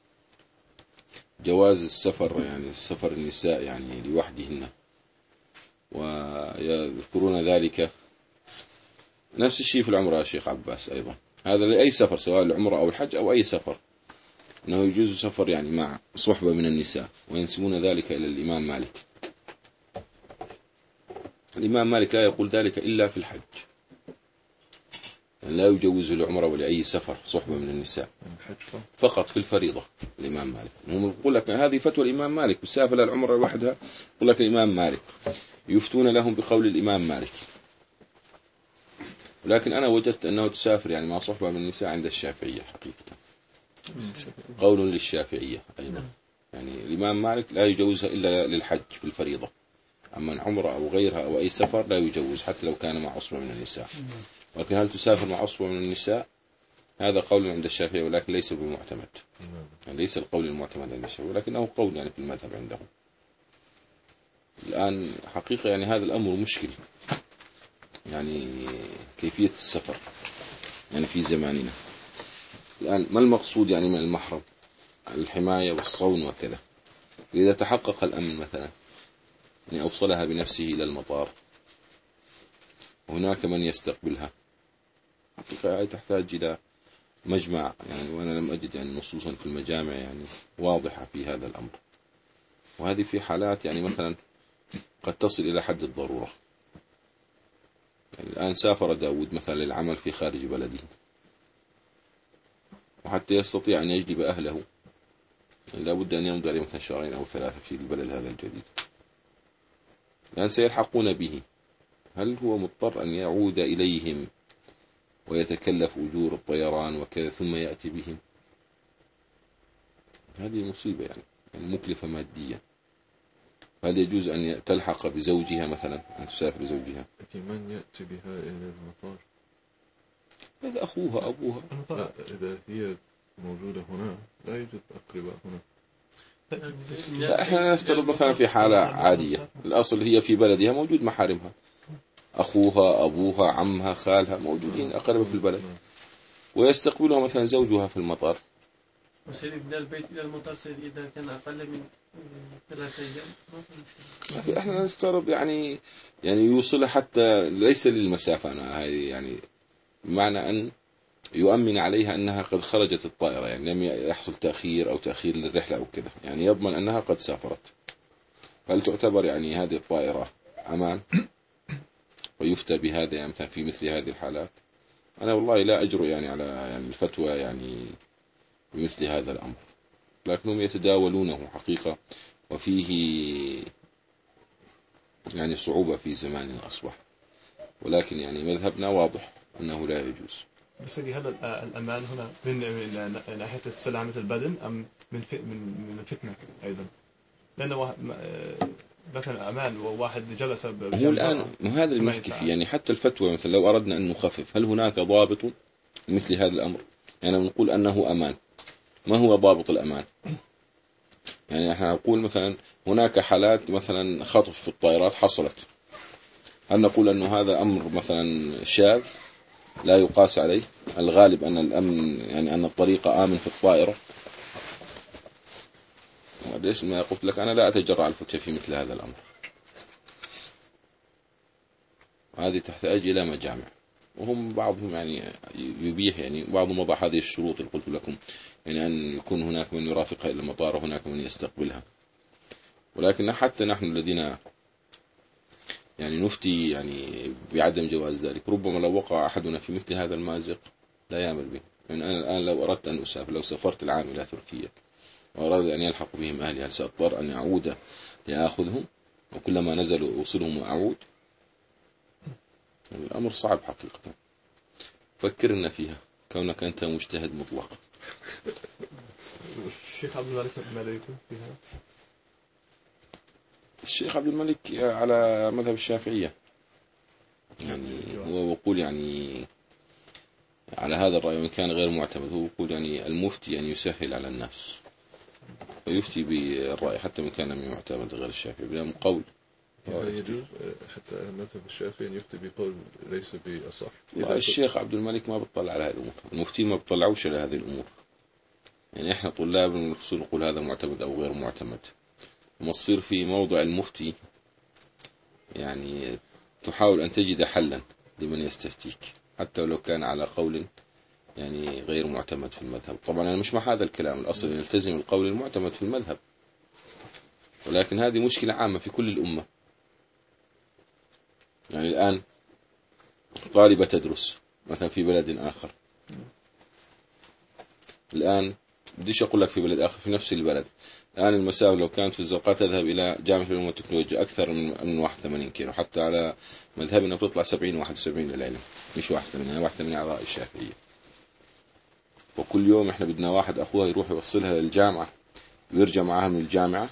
جواز السفر يعني السفر النساء يعني لوحدهن، ويذكرون ذلك نفس الشيء في العمرة يا شيخ عباس أيضا. هذا لأي سفر سواء العمرة أو الحج أو أي سفر، أنه يجوز سفر يعني مع صحبة من النساء، وينسبون ذلك إلى الإمام مالك. الإمام مالك لا يقول ذلك إلا في الحج، يعني لا يجوز العمرة ولا أي سفر صحبة من النساء، فقط في الفريضة. الإمام مالك هم يقول لك هذه فتوى الإمام مالك، والسافر العمرة لوحدها يقول لك الإمام مالك، يفتون لهم بقول الإمام مالك. لكن أنا وجدت أنه تسافر يعني مع صحبة من النساء عند الشافعية حقيقة، قول للشافعية أيضا. يعني الإمام مالك لا يجوزها إلا للحج في الفريضة، أما عمرة أو غيرها أو أي سفر لا يجوز حتى لو كان مع عصبة من النساء. ولكن هل تسافر مع عصبة من النساء؟ هذا قول عند الشافعية ولكن ليس بمعتمد، يعني ليس القول المعتمد عند الشافعية، ولكنه قول يعني في المذهب عندهم. الآن حقيقة يعني هذا الأمر مشكل، يعني كيفية السفر يعني في زماننا الآن. ما المقصود يعني من المحرم؟ الحماية والصون وكذا. إذا تحقق الأمن مثلا يعني أوصلها بنفسه إلى المطار وهناك من يستقبلها، حقيقة تحتاج إلى مجمع يعني، وأنا لم أجد يعني نصوصا في المجامع يعني واضحة في هذا الأمر. وهذه في حالات يعني مثلا قد تصل إلى حد الضرورة. يعني الآن سافر داود مثلا للعمل في خارج بلده، وحتى يستطيع أن يجلب أهله يعني لا بد أن يمضي عليه مثلا شهرين أو ثلاثة في البلد هذا الجديد، لأن سيلحقون به. هل هو مضطر أن يعود إليهم ويتكلف أجور الطيران وكذا ثم يأتي بهم؟ هذه مصيبة يعني, يعني مكلفة ماديا. هل يجوز أن تلحق بزوجها مثلا، أن تسافر بزوجها؟ لكن من يأتي بها إلى المطار؟ هذا أخوها أبوها. لا، إذا هي موجودة هنا لا يوجد أقرباء هنا. لا، احنا نفترض مثلا في حالة عادية الأصل هي في بلدها موجود محارمها، أخوها أبوها عمها خالها موجودين أقرب في البلد، ويستقبلها مثلا زوجها في المطار. وسيدي من البيت إلى المطار سيدي إذا كان أقل من ثلاثة أيام احنا نفترض يعني يعني يوصل حتى ليس للمسافة أنا هذه يعني، بمعنى أن يؤمن عليها أنها قد خرجت الطائرة، يعني لم يحصل تأخير أو تأخير للرحلة أو كذا، يعني يضمن أنها قد سافرت. هل تعتبر يعني هذه الطائرة أمان ويفتى بهذا يعني في مثل هذه الحالات؟ أنا والله لا أجرؤ يعني على يعني الفتوى يعني بمثل هذا الأمر، لكنهم يتداولونه حقيقة، وفيه يعني صعوبة في زماننا أصبح، ولكن يعني مذهبنا واضح أنه لا يجوز. بس هل الأمان هنا من ناحية سلامة البدن أم من من الفتنة أيضا؟ لأنه مثلا أمان وواحد جلس هو الآن هذا المحكي فيه يعني حتى الفتوى مثلا لو أردنا أن نخفف، هل هناك ضابط مثل هذا الأمر؟ يعني نقول أنه أمان، ما هو ضابط الأمان؟ يعني احنا نقول مثلا هناك حالات مثلا خطف في الطائرات حصلت، هل نقول أنه هذا أمر مثلا شاذ لا يقاس عليه؟ الغالب أن الأمن يعني أن الطريقة آمن في الطائرة. ليش ما قلت لك أنا لا أتجرأ على الفتوى في مثل هذا الأمر، هذه تحتاج إلى مجامع. وهم بعضهم يعني يبيح، يعني بعضهم وضع هذه الشروط اللي قلت لكم، يعني أن يكون هناك من يرافقها إلى المطار وهناك من يستقبلها. ولكن حتى نحن الذين يعني نفتي يعني بعدم جواز ذلك، ربما لو وقع أحدنا في مثل هذا المأزق لا يعمل به. يعني أنا الآن لو أردت أن أسافر، لو سافرت العام إلى تركيا وأراد أن يلحق بهم أهلي، هل سأضطر أن أعود لأخذهم وكلما نزلوا أوصلهم وأعود؟ يعني الأمر صعب حقيقة. فكرنا فيها كونك أنت مجتهد مطلق. الشيخ عبد الملك ماذا يكون فيها؟ الشيخ عبد الملك على مذهب الشافعية، يعني هو يقول يعني على هذا الرأي وإن كان غير معتمد، هو يقول يعني المفتي يعني يسهل على الناس ويفتي بالرأي حتى من كان من معتمد غير الشافعي بلا مقول. يجوز حتى المذهب الشافعي يفتي بقول ليس بأصح. الشيخ عبد الملك ما بيطلع على هذه الأمور، المفتين ما بيطلعوش على هذه الأمور. يعني إحنا طلاب نقصد نقول هذا معتمد أو غير معتمد، وما تصير في موضع المفتي يعني تحاول أن تجد حلا لمن يستفتيك حتى ولو كان على قول يعني غير معتمد في المذهب. طبعا أنا مش مع هذا الكلام، الأصل أن نلتزم القول المعتمد في المذهب، ولكن هذه مشكلة عامة في كل الأمة. يعني الآن طالبة تدرس مثلا في بلد آخر، الآن بديش أقول لك في بلد آخر في نفس البلد، الآن المسافة لو كانت في الزرقاء تذهب إلى جامعة العلوم والتكنولوجيا أكثر من واحد وثمانين كيلو، حتى على مذهبنا بتطلع سبعين واحد وسبعين للعلم، مش واحد وثمانين، واحد وثمانين على رأي الشافعية. وكل يوم إحنا بدنا واحد أخوها يروح يوصلها للجامعة ويرجع معها من الجامعة.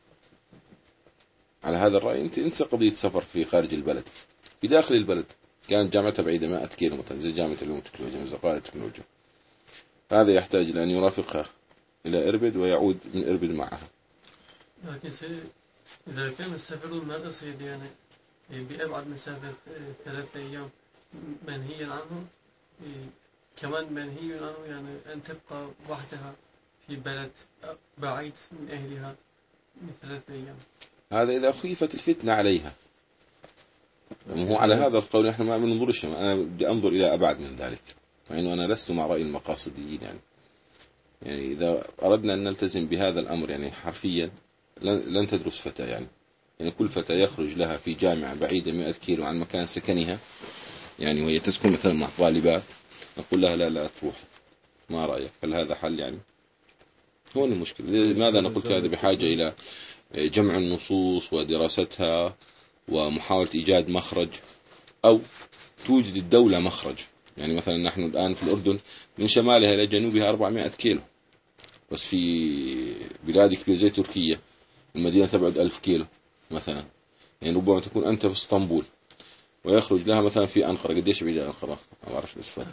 على هذا الرأي أنت انسى قضية سفر في خارج البلد، في داخل البلد كانت جامعتها بعيدة مائة كيلو مثلا زي جامعة العلوم والتكنولوجيا من الزرقاء للتكنولوجيا، هذا يحتاج إلى أن يرافقها إلى إربد ويعود من إربد معها. لكن إذا كان السفر المرأة سيدي يعني بأبعد مسافة ثلاثة أيام منهيا عنه، كمان منهي عنه يعني أن تبقى وحدها في بلد بعيد من أهلها من ثلاثة أيام. هذا إذا خيفت الفتنة عليها، وهو على هذا القول نحن ما بننظرش، أنا بدي أنظر إلى أبعد من ذلك، مع أنه أنا لست مع رأي المقاصديين. يعني يعني إذا أردنا أن نلتزم بهذا الأمر يعني حرفيا لن تدرس فتاة، يعني يعني كل فتاة يخرج لها في جامعة بعيدة مئة كيلو عن مكان سكنها، يعني وهي تسكن مثلا مع طالبات، نقول لها لا لا تروح، ما رأيك؟ هل هذا حل؟ يعني هون المشكلة. لماذا أنا قلت هذا؟ بحاجة إلى جمع النصوص ودراستها ومحاولة إيجاد مخرج، أو توجد الدولة مخرج. يعني مثلا نحن الآن في الأردن من شمالها إلى جنوبها أربعمائة كيلو، بس في بلاد كبيرة زي تركيا المدينة تبعد ألف كيلو مثلا، يعني ربما تكون أنت في اسطنبول ويخرج لها مثلا في أنقرة. قديش بعيدة أنقرة؟ ما أعرف الأسفل،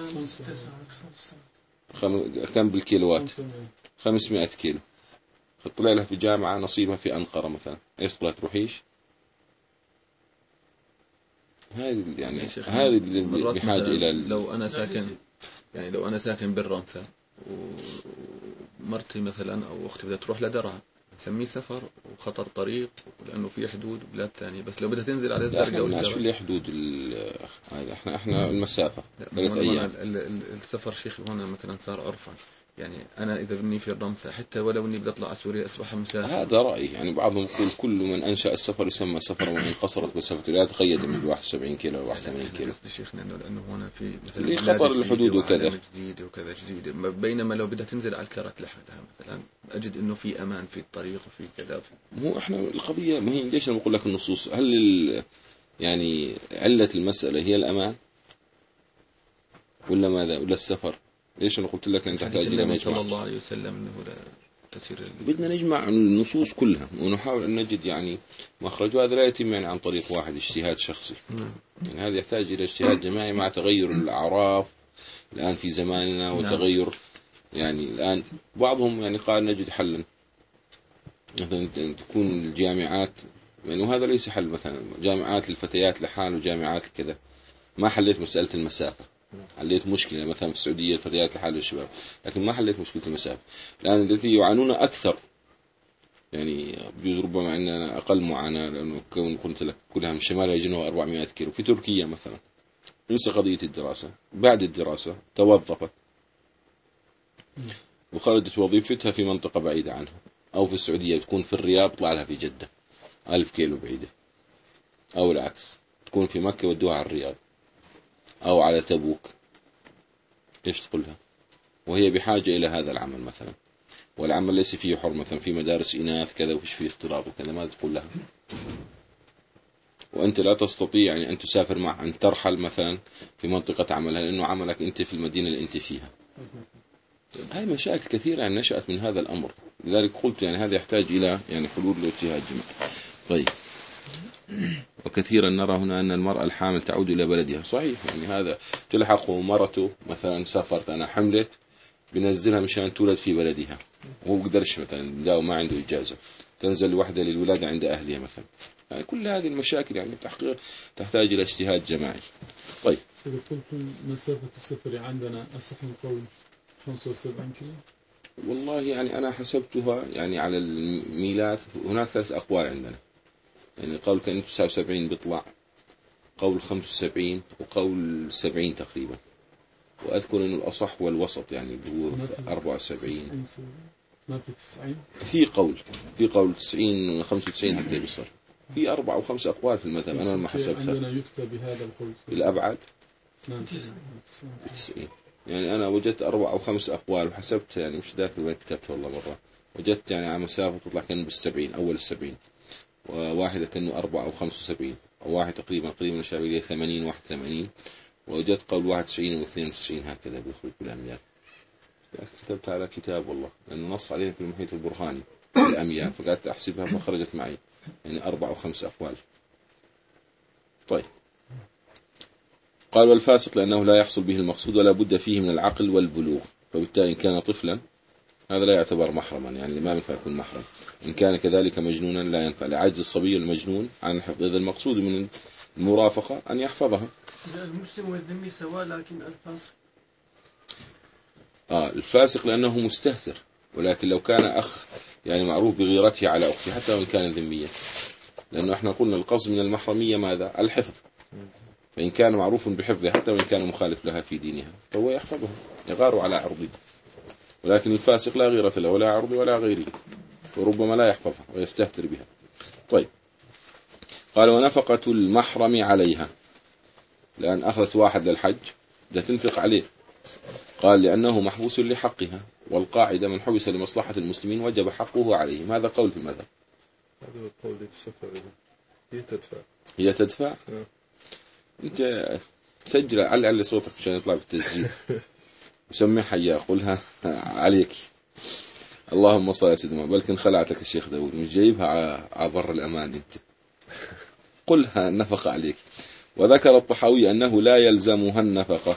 خم... كم بالكيلوات؟ خمسمائة كيلو. طلع لها في جامعة نصيبها في أنقرة مثلا، إيش تقولها تروحيش؟ هذه يعني هذه بحاجة إلى لو أنا ساكن يعني لو أنا ساكن بالرمثة ومرتي مثلا أو أختي بدها تروح لدرعا، نسميه سفر وخطر طريق لأنه في حدود بلاد ثانية. بس لو بدها تنزل على الزرقاء والدرعا شو اللي حدود هذا؟ إحنا إحنا المسافة ثلاث أيام. السفر شيخ هنا مثلا صار عرفا، يعني أنا إذا بني في الرمثة حتى ولو إني بدي أطلع على سوريا أصبح مسافر. هذا رأي، يعني بعضهم يقول كل من أنشأ السفر يسمى سفر ومن انقصرت مسافته لا تقيد من واحد وسبعين كيلو أو واحد وثمانين كيلو. شيخنا إنه لأنه هنا في مثلا خطر الحدود وكذا جديدة وكذا جديدة، بينما لو بدها تنزل على الكرات لحدها مثلا أجد إنه في أمان في الطريق وفي كذا. مو إحنا القضية ما هي ليش أنا بقول لك النصوص؟ هل يعني علة المسألة هي الأمان ولا ماذا ولا السفر؟ ليش أنا قلت لك أن تحتاج إلى نجمع صلى الله عليه وسلم إنه لا تسير. بدنا نجمع النصوص كلها ونحاول أن نجد يعني مخرج، وهذا لا يتم يعني عن طريق واحد اجتهاد شخصي. يعني هذا يحتاج إلى اجتهاد جماعي مع تغير الأعراف الآن في زماننا وتغير. يعني الآن بعضهم يعني قال نجد حلا، مثلا تكون الجامعات يعني، وهذا ليس حل، مثلا جامعات للفتيات لحال وجامعات كذا، ما حليت مسألة المسافة. حليت مشكلة مثلا في السعودية الفتيات لحال الشباب، لكن ما حليت مشكلة المسافة. الآن الذي يعانون أكثر يعني بيجوز ربما عندنا أقل معاناة، لأنه كون قلت لك كلها من شمال إلى جنوب أربعمائة كيلو. في تركيا مثلا انسى قضية الدراسة، بعد الدراسة توظفت وخرجت وظيفتها في منطقة بعيدة عنها، أو في السعودية تكون في الرياض طلع لها في جدة ألف كيلو بعيدة، أو العكس تكون في مكة ودوها على الرياض أو على تبوك، إيش تقول لها؟ وهي بحاجة إلى هذا العمل مثلا، والعمل ليس فيه حرمة في مدارس إناث كذا وفيش فيه اختلاط وكذا، ما تقول لها؟ وأنت لا تستطيع يعني أن تسافر مع أن ترحل مثلا في منطقة عملها لأنه عملك أنت في المدينة اللي أنت فيها. هاي مشاكل كثيرة يعني نشأت من هذا الأمر، لذلك قلت يعني هذا يحتاج إلى يعني حلول واجتهاد جماعي. طيب، وكثيرا نرى هنا أن المرأة الحامل تعود إلى بلدها، صحيح، يعني هذا تلحق مرته مثلا سافرت أنا حملت بنزلها مشان تولد في بلدها، وهو قدرش مثلا جاء ما عنده إجازة، تنزل لوحدة للولادة عند أهلها مثلا. يعني كل هذه المشاكل يعني تحقيق تحتاج إلى اجتهاد جماعي. طيب، إذا قلت مسافة السفر عندنا أصح من قول خمسة وسبعين كيلو؟ والله يعني أنا حسبتها يعني على الميلات، هناك ثلاث أقوال عندنا، يعني قول كان تسعة وسبعين بيطلع، قول خمسة وسبعين، وقول سبعين تقريبا، وأذكر أنه الأصح والوسط يعني هو أربعة وسبعين. ما في تسعين؟ في قول في قول تسعين وخمسة وتسعين حتى بيصير، في أربع أو خمس أقوال في المذهب أنا ما حسبتها. عندنا يفتى بهذا القول الأبعد نعم تسعين، يعني أنا وجدت أربع أو خمس أقوال وحسبت يعني مش ذاكر وين كتبتها والله مرة، وجدت يعني على مسافة تطلع كان بالسبعين أول السبعين، وواحدة كأنه أربعة أو خمسة وسبعين، أو واحد تقريبا قريبا مشابه ثمانين واحد ثمانين، ووجدت قول واحد وتسعين واثنين وتسعين هكذا بيخرج بالأميال. كتبت على كتاب والله لأنه نص عليه في المحيط البرهاني الأميال، فقعدت أحسبها فخرجت معي يعني أربع أو خمس أقوال. طيب، قال والفاسق لأنه لا يحصل به المقصود ولا بد فيه من العقل والبلوغ، فبالتالي إن كان طفلا هذا لا يعتبر محرما، يعني ما ينفع يكون محرم. إن كان كذلك مجنونا لا ينفع، لعجز الصبي المجنون عن الحفظ. إذا المقصود من المرافقة أن يحفظها. المسلم والذمي سواء، لكن الفاسق آه الفاسق لأنه مستهتر، ولكن لو كان أخ يعني معروف بغيرته على أخته حتى وإن كان ذميا، لأنه إحنا قلنا القصد من المحرمية ماذا؟ الحفظ، فإن كان معروف بحفظه حتى وإن كان مخالف لها في دينها فهو يحفظها، يغار على عرضه. ولكن الفاسق لا غيرة له ولا عرض ولا غيره، وربما لا يحفظها ويستهتر بها. طيب، قال ونفقة المحرم عليها، لأن أخذت واحد للحج لا تنفق عليه، قال لأنه محبوس لحقها، والقاعدة من حبس لمصلحة المسلمين وجب حقه عليهم. هذا قول في المذهب. هذا هو القول السفر، هي تدفع هي تدفع أه. أنت سجل علي علي صوتك عشان يطلع بالتسجيل وسمعها إياه، قولها عليك. اللهم صل على سيدنا، بلكن خلعتك الشيخ داود مش جايبها عبر الأمان، أنت قلها النفقة عليك. وذكر الطحاوي أنه لا يلزمها النفقة،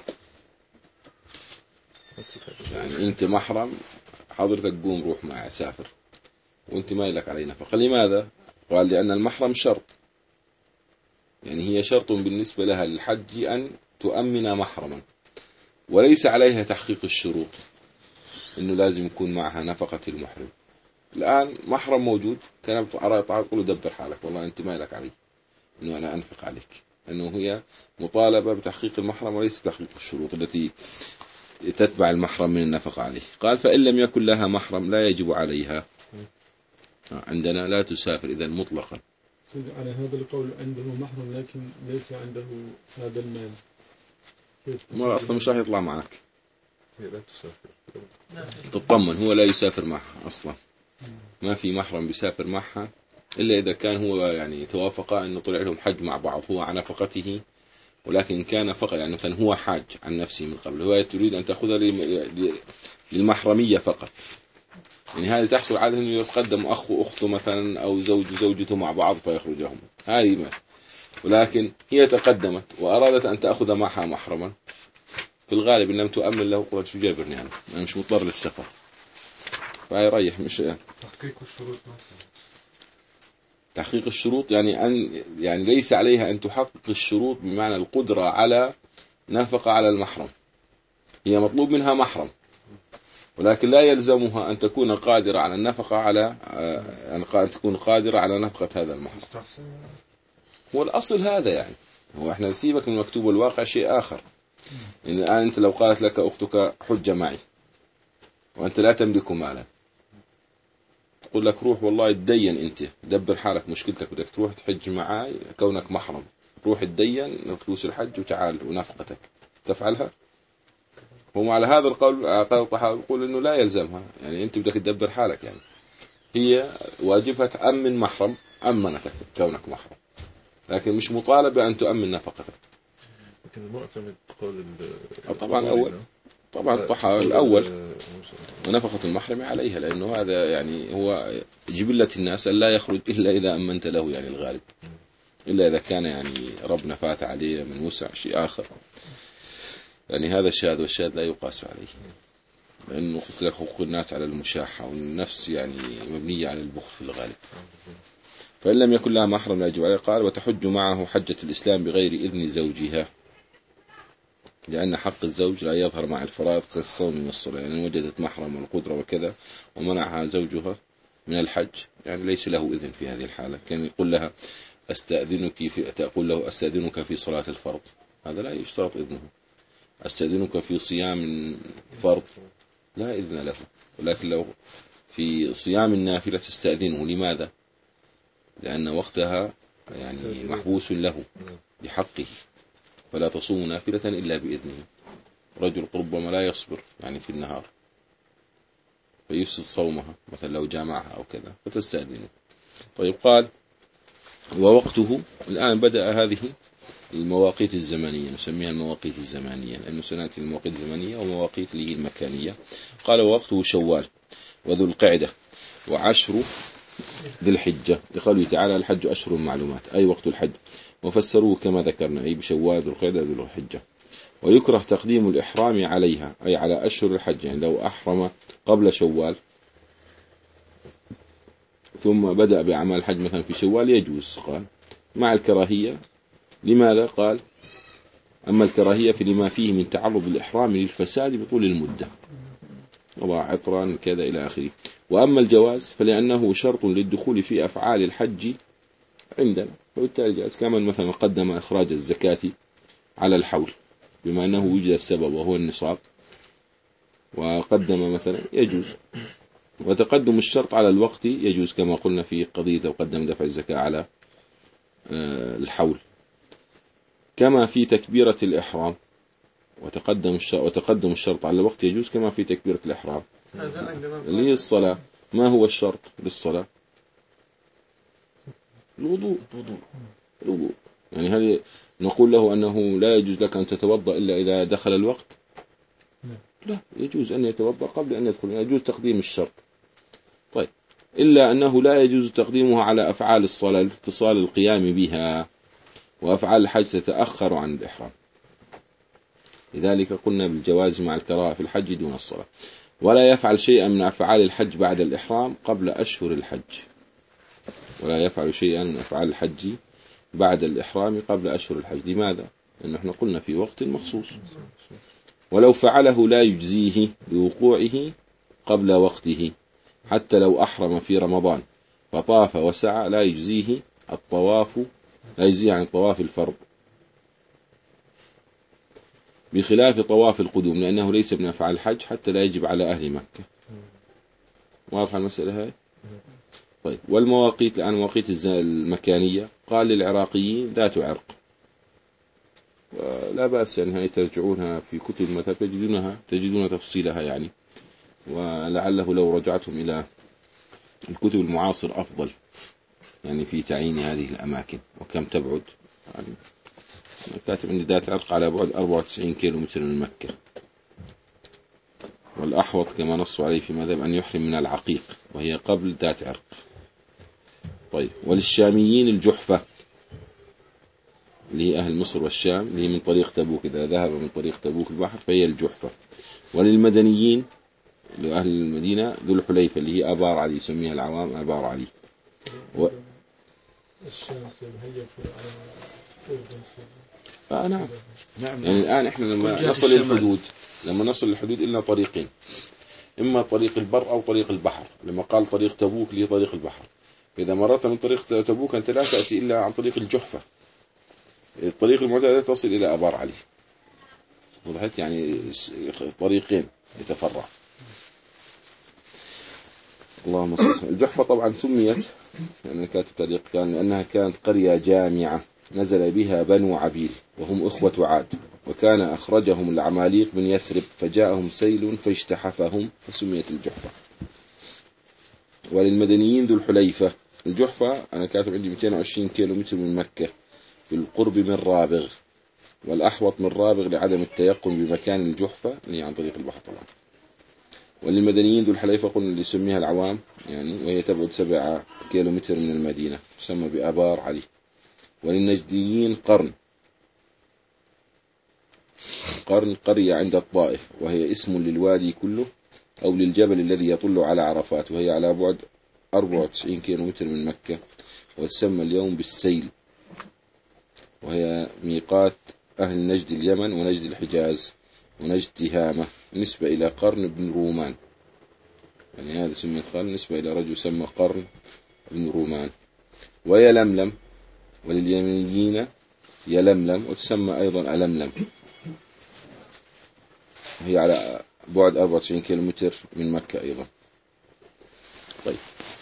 يعني أنت محرم حضرتك قوم روح معي سافر وأنت ما لك علي نفقة. لماذا؟ قال لأن المحرم شرط، يعني هي شرط بالنسبة لها للحج أن تؤمن محرما، وليس عليها تحقيق الشروط إنه لازم يكون معها نفقة المحرم. الآن محرم موجود، كان على طاعة تقول دبر حالك والله أنت ما لك علي إنه أنا أنفق عليك، إنه هي مطالبة بتحقيق المحرم وليس تحقيق الشروط التي تتبع المحرم من النفقة عليه. قال فإن لم يكن لها محرم لا يجب عليها. عندنا لا تسافر إذا مطلقا. على هذا القول عنده محرم لكن ليس عنده هذا المال، ما أصلا مش راح يطلع معك، هي لا تسافر، تطمن هو لا يسافر معها أصلا، ما في محرم بيسافر معها إلا إذا كان هو يعني توافقا أنه طلع لهم حج مع بعض هو عن نفقته، ولكن كان فقط يعني مثلا هو حاج عن نفسه من قبل، هو تريد أن تأخذها للمحرمية فقط، يعني هذه تحصل عادة أنه يتقدم أخ وأخته مثلا أو زوج وزوجته مع بعض فيخرج لهم، هذه ما. ولكن هي تقدمت وأرادت أن تأخذ معها محرما، في الغالب إن لم تؤمن له قلت شو جابرني أنا أنا مش مضطر للسفر، فيريح. مش تحقيق الشروط مثلا، تحقيق الشروط يعني أن يعني ليس عليها أن تحقق الشروط بمعنى القدرة على نفقة على المحرم، هي مطلوب منها محرم ولكن لا يلزمها أن تكون قادرة على النفقة على أن تكون قادرة على نفقة هذا المحرم. هو الأصل هذا، يعني هو احنا نسيبك من المكتوب والواقع شيء آخر. إن الآن أنت لو قالت لك أختك حج معي وأنت لا تملك مالا، تقول لك روح والله تدين، أنت دبر حالك مشكلتك، بدك تروح تحج معي كونك محرم، روح تدين فلوس الحج وتعال ونفقتك، تفعلها؟ هم على هذا القول قال الطحاوي يقول إنه لا يلزمها، يعني أنت بدك تدبر حالك، يعني هي واجبها تأمن محرم، أمنتك كونك محرم، لكن مش مطالبة أن تؤمن نفقتك. لكن المعتمد قول طبعا أول طبعا الطحاوي الأول ونفقة المحرم عليها، لأنه هذا يعني هو جبلة الناس أن لا يخرج إلا إذا أمنت له، يعني الغالب، إلا إذا كان يعني ربنا فات عليه من وسع شيء آخر، يعني هذا الشاذ، والشاذ لا يقاس عليه، لأنه قلت لك حقوق الناس على المشاحة، والنفس يعني مبنية على البخل في الغالب. فإن لم يكن لها محرم لا يجب عليه. قال وتحج معه حجة الإسلام بغير إذن زوجها، لأن حق الزوج لا يظهر مع الفرائض كالصوم والصلاة، يعني وجدت محرم والقدرة وكذا ومنعها زوجها من الحج، يعني ليس له إذن في هذه الحالة. كان يقول لها أستأذنك في تقول له أستأذنك في صلاة الفرض، هذا لا يشترط إذنه. أستأذنك في صيام فرض لا إذن له، ولكن لو في صيام النافلة تستأذنه. لماذا؟ لأن وقتها يعني محبوس له بحقه، فلا تصوم نافلة إلا بإذنه. رجل ربما لا يصبر يعني في النهار فيفسد صومها، مثلا لو جامعها أو كذا فتستأذنه. طيب قال ووقته، الآن بدأ هذه المواقيت الزمنية، نسميها المواقيت الزمانية لأنه سنأتي المواقيت الزمنية ومواقيت اللي هي المكانية. قال ووقته شوال وذو القعدة وعشر ذي الحجة، لقوله تعالى الحج أشهر معلومات، أي وقت الحج، وفسروه كما ذكرنا أي بشوال ذو القعدة ذو الحجة. ويكره تقديم الإحرام عليها أي على أشهر الحج، يعني لو أحرم قبل شوال ثم بدأ بأعمال الحج مثلا في شوال يجوز، قال مع الكراهية. لماذا؟ قال أما الكراهية فلما فيه من تعرض الإحرام للفساد بطول المدة، وضع عطرا كذا إلى آخره. وأما الجواز فلأنه شرط للدخول في أفعال الحج عندنا، وبالتالي جاز. كما مثلا قدم إخراج الزكاة على الحول بما أنه وجد السبب وهو النصاب، وقدم مثلا يجوز. وتقدم الشرط على الوقت يجوز كما قلنا في قضية وقدم دفع الزكاة على الحول. كما في تكبيرة الإحرام وتقدم الشرط وتقدم الشرط على الوقت يجوز كما في تكبيرة الإحرام اللي هي الصلاة. ما هو الشرط للصلاة؟ الوضوء. الوضوء يعني هل نقول له أنه لا يجوز لك أن تتوضأ إلا إذا دخل الوقت؟ لا، يجوز أن يتوضأ قبل أن يدخل، يجوز تقديم الشرط. طيب إلا أنه لا يجوز تقديمها على أفعال الصلاة لاتصال القيام بها، وأفعال الحج تتأخر عن الإحرام، لذلك قلنا بالجواز مع الكراهة في الحج دون الصلاة. ولا يفعل شيئا من أفعال الحج بعد الإحرام قبل أشهر الحج، ولا يفعل شيئا من أفعال الحج بعد الإحرام قبل أشهر الحج. لماذا؟ لأنه احنا قلنا في وقت مخصوص. ولو فعله لا يجزيه لوقوعه قبل وقته، حتى لو أحرم في رمضان فطاف وسعى لا يجزيه الطواف، لا يجزيه عن طواف الفرض، بخلاف طواف القدوم لأنه ليس من أفعال الحج حتى لا يجب على أهل مكة. واضح المسألة هاي؟ طيب والمواقيت الآن مواقيت المكانية، قال للعراقيين ذات عرق، ولا بأس يعني هاي ترجعونها في كتب المذهب تجدونها تجدون تفصيلها يعني، ولعله لو رجعتم إلى الكتب المعاصر أفضل يعني في تعيين هذه الأماكن وكم تبعد. يعني كاتب عندي ذات عرق على بعد أربعة وتسعين كيلو متر من مكة، والأحوط كما نصوا عليه في مذهب أن يحرم من العقيق وهي قبل ذات عرق. طيب وللشاميين الجحفة اللي هي أهل مصر والشام اللي هي من طريق تبوك، إذا ذهب من طريق تبوك البحر فهي الجحفة. وللمدنيين لأهل المدينة ذو الحليفة اللي هي أبار علي، يسميها العوام أبار علي. و... الشام هي آه نعم. نعم يعني الآن إحنا لما نصل للحدود لما نصل للحدود إلنا طريقين، إما طريق البر أو طريق البحر. لما قال طريق تبوك اللي هي طريق البحر، إذا مرت من طريق تبوك أنت لا تأتي إلا عن طريق الجحفة، الطريق المعتادة تصل إلى أبار علي. وضحت يعني طريقين يتفرع. اللهم صل وسلم. الجحفة طبعا سميت يعني كاتب طريق كان لأنها كانت قرية جامعة نزل بها بنو عبيل وهم إخوة عاد، وكان أخرجهم العماليق من يثرب فجاءهم سيل فاجتحفهم فسميت الجحفة. وللمدنيين ذو الحليفة. الجحفة أنا كاتب عندي مئتين وعشرين كيلو متر من مكة بالقرب من رابغ، والأحوط من رابغ لعدم التيقن بمكان الجحفة اللي عن طريق البحر طبعا. وللمدنيين ذو الحليفة قلنا اللي يسميها العوام يعني، وهي تبعد سبعة كيلو متر من المدينة تسمى بآبار علي. وللنجديين قرن. قرن قرية عند الطائف، وهي اسم للوادي كله أو للجبل الذي يطل على عرفات، وهي على بعد أربعة وتسعين كيلو متر من مكة، وتسمى اليوم بالسيل، وهي ميقات أهل نجد اليمن ونجد الحجاز ونجد تهامة نسبة إلى قرن بن رومان. يعني هذا سميت قرن نسبة إلى رجل سمى قرن بن رومان. ويلملم. ولليمنيين يلملم وتسمى أيضا ألملم، هي على بعد أربعة وتسعين كيلو متر من مكة أيضا. طيب.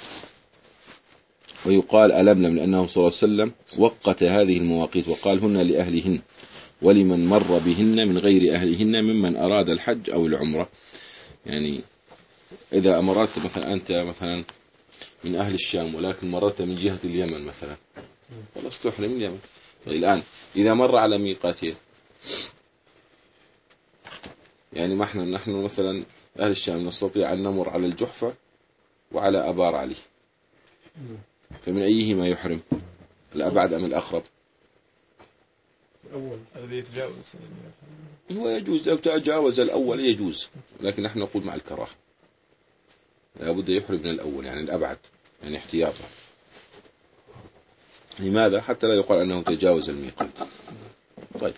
ويقال ألملم لأنه صلى الله عليه وسلم وقت هذه المواقيت وقال هن لأهلهن ولمن مر بهن من غير أهلهن ممن أراد الحج أو العمرة. يعني إذا أمرت مثلا أنت مثلا من أهل الشام ولكن مررت من جهة اليمن مثلا خلاص تحرم من اليمن. طيب الآن إذا مر على ميقاتين، يعني ما احنا نحن مثلا أهل الشام نستطيع أن نمر على الجحفة وعلى أبار علي، فمن أيهما يحرم؟ الأبعد أم الأقرب؟ الأول الذي يتجاوز. هو يجوز لو تجاوز الأول يجوز، لكن نحن نقول مع الكراهة لابد يحرم من الأول يعني الأبعد يعني احتياطا. لماذا؟ حتى لا يقال أنه تجاوز الميقات. طيب.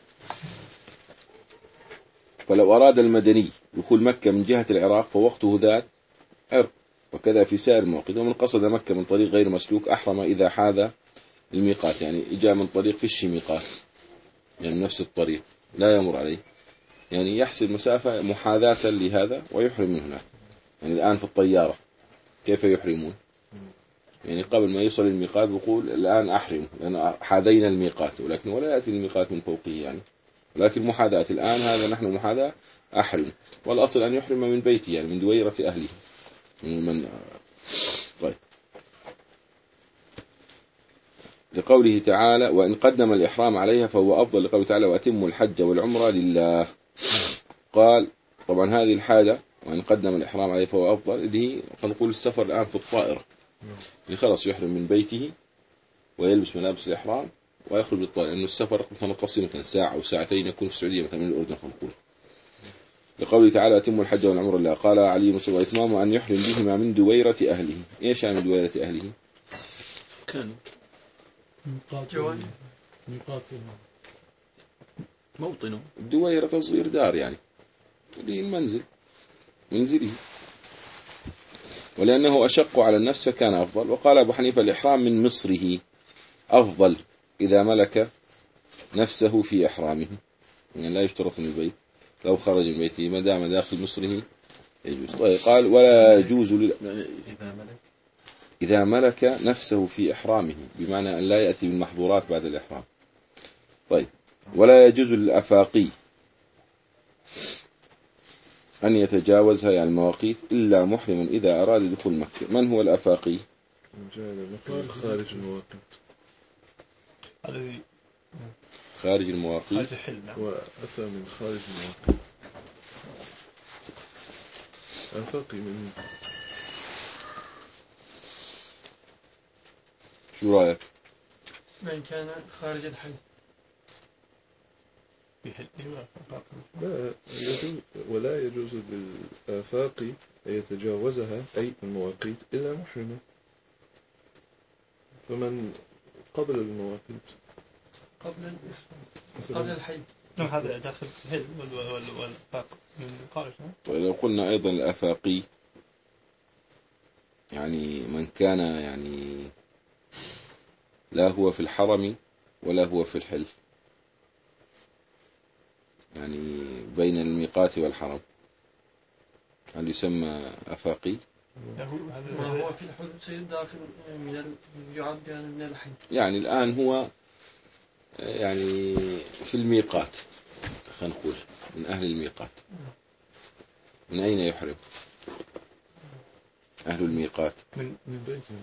فلو أراد المدني دخول مكة من جهة العراق فوقته ذات عرق، وكذا في سائر المواقيت. ومن قصد مكة من طريق غير مسلوك أحرم إذا حاذ الميقات، يعني إجا من طريق فيش ميقات يعني نفس الطريق لا يمر عليه، يعني يحسب مسافة محاذاة لهذا ويحرم من هناك. يعني الآن في الطيارة كيف يحرمون؟ يعني قبل ما يصل الميقات بقول الآن أحرم لأن حاذينا الميقات، ولكن ولا يأتي الميقات من فوقه يعني، ولكن محاذاة الآن هذا نحن محاذاة أحرم. والأصل أن يحرم من بيته يعني من دويرة أهله من. طيب. لقوله تعالى وإن قدم الإحرام عليها فهو أفضل، لقوله تعالى وأتم الحج والعمرة لله. قال طبعا هذه الحاجة وإن قدم الإحرام عليه فهو أفضل اللي هي نقول السفر الآن في الطائرة اللي خلاص يحرم من بيته ويلبس ملابس الإحرام ويخرج للطائرة، لأنه السفر مثلا قصير مثلا ساعة أو ساعتين يكون في السعودية مثلا من الأردن نقول. لقوله تعالى أتم الحج والعمرة لله. قال علي بن مسلم وإتمام أن يحرم بهما من دويرة أهله. إيش يعني من دويرة أهله؟ كانوا ميقات ميقات موطنه الدويرة تصغير دار يعني اللي المنزل منزله، ولأنه أشق على النفس فكان أفضل. وقال أبو حنيفة الإحرام من مصره أفضل إذا ملك نفسه في إحرامه، يعني لا يشترط من البيت، لو خرج من بيته ما دام داخل مصره يجوز. طيب. قال ولا يجوز لل... إذا ملك نفسه في إحرامه بمعنى أن لا يأتي بالمحظورات بعد الإحرام. طيب. ولا يجوز للأفاقي أن يتجاوزها يعني المواقيت إلا محرما إذا أراد دخول مكة. من هو الأفاقي؟ خارج المواقيت الذي خارج المواقيت وأتى من خارج المواقيت. أفاقي من شو رأيك؟ من كان خارج الحي لا يجوز ولا يجوز للآفاق أن يتجاوزها أي المواقيت إلا محرما. فمن قبل المواقيت قبل قبل الحي نعم هذا داخل الحل والفاق من خارج. لو قلنا أيضا الأفاقي يعني من كان يعني لا هو في الحرم ولا هو في الحل؟ يعني بين الميقات والحرم هل يسمى أفاقي؟ ما هو في الحدود سيد داخل من ال... يعد يعني من الحج. يعني الآن هو يعني في الميقات، خلينا نقول من أهل الميقات. من أين يحرم أهل الميقات؟ من من بيته.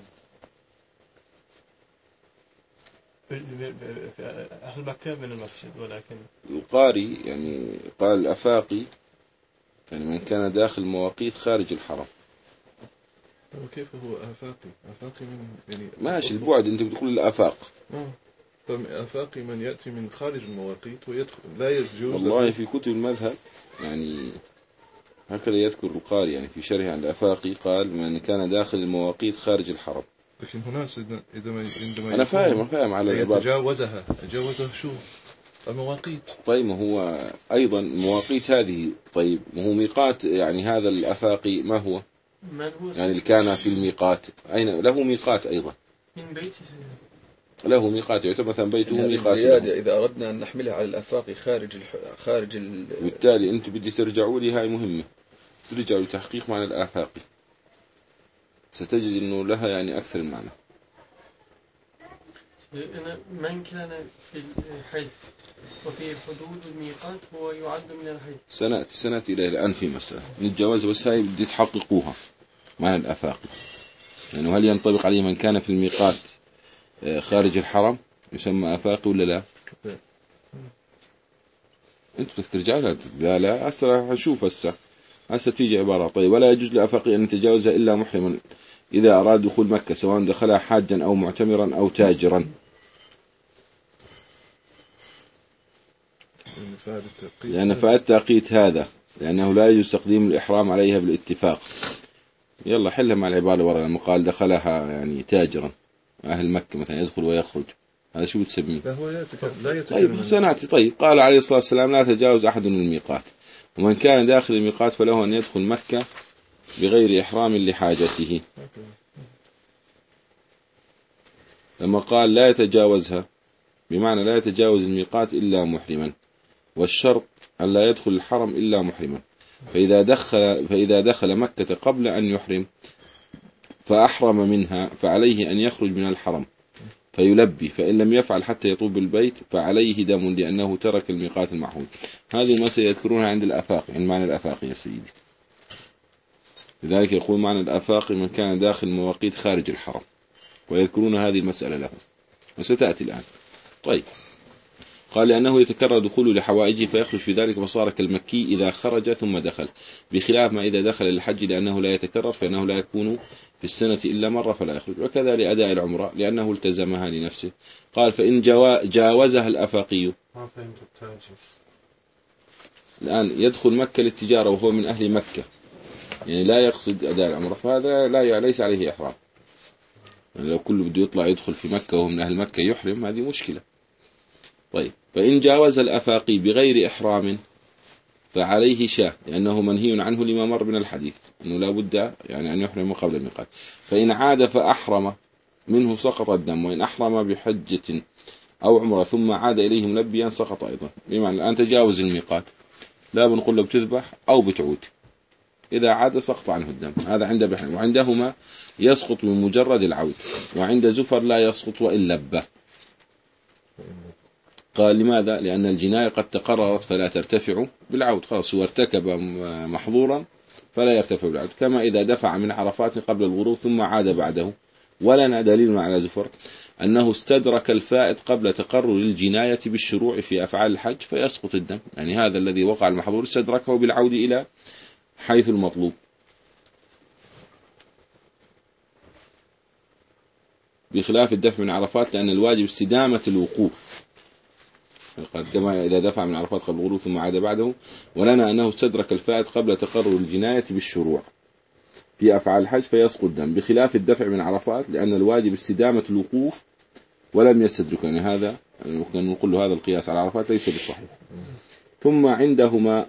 أهل مكة من المسجد، ولكن القاري يعني قال الأفاقي يعني من كان داخل مواقيت خارج الحرم. وكيف هو آفاقي؟ آفاقي من يعني ماشي البعد، أنت بتقول الآفاق. آه. طب آفاقي من يأتي من خارج المواقيت ويدخل لا يجوز. والله في كتب المذهب يعني هكذا يذكر القاري يعني في شرح عن الأفاقي قال من كان داخل المواقيت خارج الحرم. لكن هنا إذا عندما أنا فاهم فاهم على يتجاوزها يتجاوزها شو المواقيت. طيب ما هو أيضا المواقيت هذه، طيب ما هو ميقات يعني هذا الأفاقي ما هو؟ يعني اللي كان في الميقات أين له ميقات أيضا؟ من بيته له ميقات يعتبر مثلا بيته هذه ميقات الزيادة إذا أردنا أن نحملها على الأفاقي خارج الح... خارج ال... بالتالي أنت بدي ترجعوا لي، هاي مهمة، ترجعوا لتحقيق معنى الآفاقي ستجد أنه لها يعني أكثر من معنى. أنا من كان في الحج وفي حدود الميقات هو يعد من الحج. سنأتي سنأتي إليه الآن في مسألة نتجاوز، بس هاي بدي تحققوها معنى الآفاقي، يعني هل ينطبق عليه من كان في الميقات خارج الحرم يسمى آفاقي ولا لا؟ أنت بدك ترجع لها. لا لا هسه هشوف هسه هسه تيجي عبارة. طيب ولا يجوز لأفاقي أن يتجاوزها إلا محرما إذا أراد دخول مكة سواء دخلها حاجا أو معتمرا أو تاجرا. لأن فائدة التأقيت هذا لأنه لا يجوز تقديم الإحرام عليها بالاتفاق. يلا حلها مع العبارة ورا لما قال دخلها يعني تاجرا أهل مكة مثلا يدخل ويخرج، هذا شو بتسميه؟ لا هو يتكلم لا يتكلم. طيب سنأتي. طيب قال عليه الصلاة والسلام لا تجاوز أحد من الميقات، ومن كان داخل الميقات فله أن يدخل مكة بغير إحرام لحاجته. لما قال لا يتجاوزها بمعنى لا يتجاوز الميقات إلا محرما، والشرط أن لا يدخل الحرم إلا محرما. فإذا دخل فإذا دخل مكة قبل أن يحرم فأحرم منها فعليه أن يخرج من الحرم فيلبي، فإن لم يفعل حتى يطوب البيت فعليه دم لأنه ترك الميقات المعهود. هذه المسألة يذكرونها عند الآفاقي، عند معنى الآفاقي يا سيدي. لذلك يقول معنى الآفاقي من كان داخل مواقيت خارج الحرم، ويذكرون هذه المسألة له وستأتي الآن. طيب قال لأنه يتكرر دخوله لحوائجه فيخرج في ذلك فصار كالمكي إذا خرج ثم دخل، بخلاف ما إذا دخل للحج لأنه لا يتكرر فإنه لا يكون في السنة إلا مرة فلا يخرج. وكذا لأداء العمرة لأنه التزمها لنفسه. قال فإن جاوزها الأفاقي ما فهمت التاجر. الآن يدخل مكة للتجارة وهو من أهل مكة يعني لا يقصد أداء العمرة، فهذا لا ليس عليه إحرام. يعني لو كله بده يطلع يدخل في مكة وهو من أهل مكة يحرم هذه مشكلة. طيب فإن جاوز الأفاقي بغير إحرام فعليه شاة لأنه منهي عنه لما مر من الحديث أنه لا بد يعني أن يحرم قبل الميقات. فإن عاد فأحرم منه سقط الدم، وإن أحرم بحجة أو عمرة ثم عاد إليه ملبيا سقط أيضا. بمعنى الآن تجاوز الميقات لا بنقول له بتذبح أو بتعود، إذا عاد سقط عنه الدم. هذا عند بحر، وعندهما يسقط بمجرد العود، وعند زفر لا يسقط وإن لبه. قال لماذا؟ لأن الجناية قد تقررت فلا ترتفع بالعود، خلاص هو ارتكب محظورا فلا يرتفع بالعود. كما إذا دفع من عرفات قبل الغروب ثم عاد بعده. ولنا دليل على زفر أنه استدرك الفائت قبل تقرر الجناية بالشروع في أفعال الحج فيسقط الدم، يعني هذا الذي وقع المحظور استدركه بالعود إلى حيث المطلوب. بخلاف الدفع من عرفات لأن الواجب استدامة الوقوف، كما إذا دفع من عرفات قبل الغروب ثم عاد بعده. ولنا أنه استدرك الفائت قبل تقرر الجناية بالشروع في أفعال الحج فيسقط الدم، بخلاف الدفع من عرفات لأن الواجب استدامة الوقوف ولم يستدرك. يعني هذا نقول له هذا القياس على عرفات ليس بالصحيح. ثم عندهما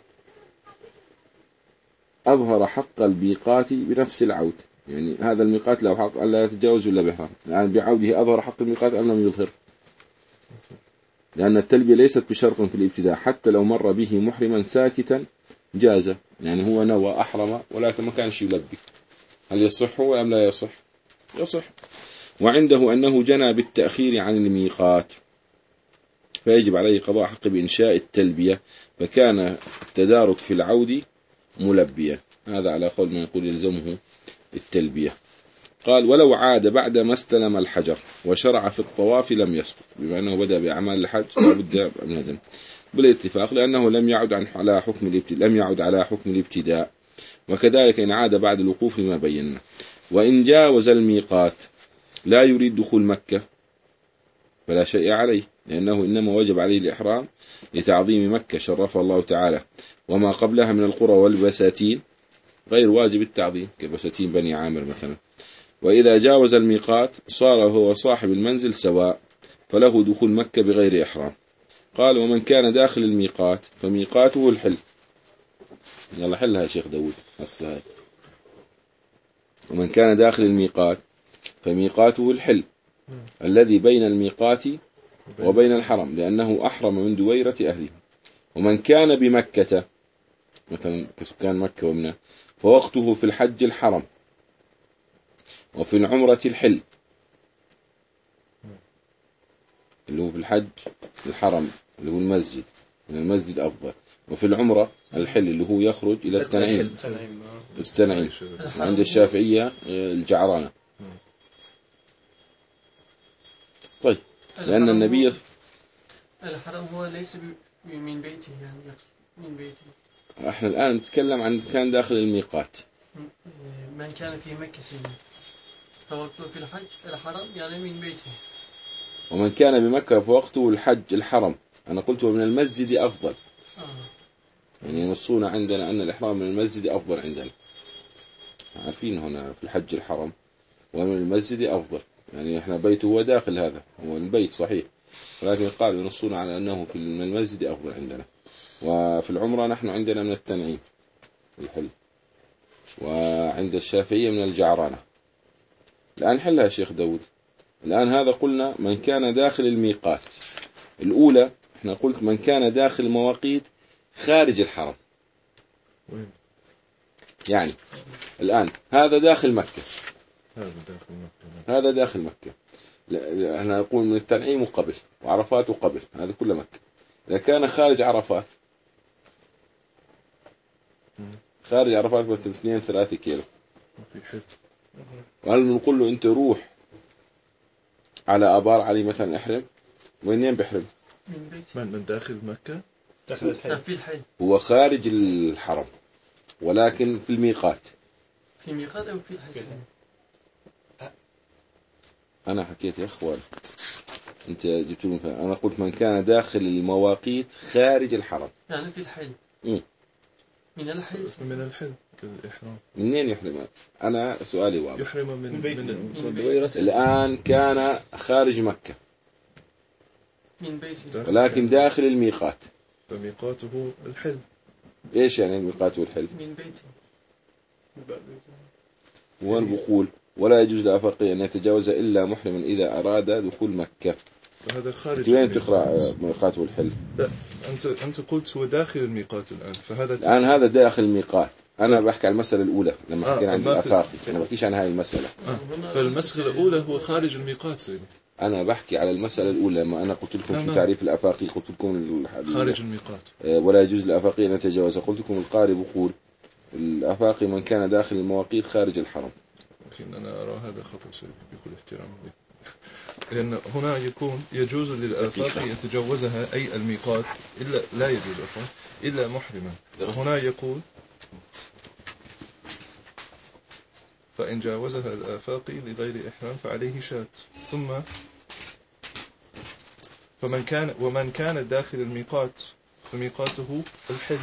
أظهر حق الميقات بنفس العود، يعني هذا الميقات له حق ألا يتجاوز إلا بإحرام. الآن بعوده أظهر حق الميقات أم لم يظهر؟ لأن التلبية ليست بشرط في الابتداء، حتى لو مر به محرما ساكتا جاز، يعني هو نوى أحرم ولكن ما كانش يلبي، هل يصح أم لا يصح؟ يصح. وعنده أنه جنى بالتأخير عن الميقات فيجب عليه قضاء حق بإنشاء التلبية، فكان التدارك في العود ملبيا، هذا على قول من يقول يلزمه التلبية. قال ولو عاد بعد ما استلم الحجر وشرع في الطواف لم يسقط، بما أنه بدأ بأعمال الحج لابد من هذا بالاتفاق، لأنه لم يعد عن على حكم الابتداء لم يعد على حكم الابتداء. وكذلك إن عاد بعد الوقوف لما بينا. وإن جاوز الميقات لا يريد دخول مكة فلا شيء عليه، لأنه إنما وجب عليه الإحرام لتعظيم مكة شرفها الله تعالى، وما قبلها من القرى والبساتين غير واجب التعظيم كبساتين بني عامر مثلا. وإذا جاوز الميقات صار هو صاحب المنزل سواء، فله دخول مكة بغير إحرام. قال ومن كان داخل الميقات فميقاته الحل. يلا حلها يا شيخ داود هسه. ومن كان داخل الميقات فميقاته الحل الذي بين الميقات وبين الحرم، لأنه أحرم من دويرة أهله. ومن كان بمكة مثلا كسكان مكة ومنى فوقته في الحج الحرم، وفي العمرة الحل اللي هو في الحج الحرم اللي هو المسجد، من المسجد أفضل، وفي العمرة الحل اللي هو يخرج إلى التنعيم التنعيم عند الشافعية الجعرانة. طيب لأن النبي الحرم هو ليس من بيته، يعني من بيته. احنا الآن نتكلم عن كان داخل الميقات. من كان في مكة سيدنا فوقته في الحج الحرم يعني من بيته. ومن كان بمكة فوقته الحج الحرم، أنا قلت من المسجد أفضل. آه. يعني ينصون عندنا أن الإحرام من المسجد أفضل عندنا، عارفين هنا في الحج الحرم ومن المسجد أفضل، يعني إحنا بيته هو داخل، هذا هو البيت صحيح، ولكن قالوا ينصون على أنه في من المسجد أفضل عندنا. وفي العمرة نحن عندنا من التنعيم الحل، وعند الشافعية من الجعرانة. الآن حلها شيخ داود. الآن هذا قلنا من كان داخل الميقات. الأولى احنا قلت من كان داخل المواقيت خارج الحرم. يعني الآن هذا داخل مكة، هذا داخل مكة، هذا داخل مكة، احنا نقول من التنعيم قبل وعرفات قبل، هذا كله مكة. إذا كان خارج عرفات، خارج عرفات بس اثنين ثلاثة كيلو في حد، وهل نقول له أنت روح على آبار علي مثلا احرم، وين بحرم؟ من بيته. من من داخل مكة داخل الحل. في الحل. هو خارج الحرم ولكن في الميقات. في ميقات أو في الحل؟ أنا حكيت يا أخوان، أنت جبت لهم، أنا قلت من كان داخل المواقيت خارج الحرم، يعني في الحل. م. من الحل. من الحل الإحرام. منين يحرم؟ أنا سؤالي واضح. يحرم من بيته. من, من بيته. الآن كان خارج مكة من بيته. ولكن داخل الميقات، فميقاته الحل. إيش يعني الميقات والحل؟ من بيته. وين بقول ولا يجوز لأفقي أن يتجاوز إلا محرما إذا أراد دخول مكة. فهذا خارج وين الميقات. تقرأ ميقات والحل؟ لا أنت أنت قلت هو داخل الميقات الآن، فهذا الآن هذا داخل الميقات. أنا بحكي عن المسألة الأولى لما آه حكينا عن ما في- الأفاقي، أنا ما بحكيش عن هاي المسألة. آه. فالمسألة الأولى هو خارج الميقات سيدي. أنا بحكي على المسألة الأولى لما أنا قلت لكم نعم شو نعم. تعريف الأفاقي، قلت لكم ال- خارج الميقات. آه، ولا يجوز للأفاقي أن يتجاوز. قلت لكم القارئ بقول الأفاقي من كان داخل المواقيت خارج الحرم. لكن أنا أرى هذا خطأ سيدي بكل احترام لي. لأن هنا يكون يجوز للآفاق يتجاوزها أي الميقات إلا لا يجوز أفضل إلا محرما. وهنا يقول فإن جاوزها الآفاقي لغير إحرام فعليه شات. ثم فمن كان ومن كان داخل الميقات فميقاته الحل.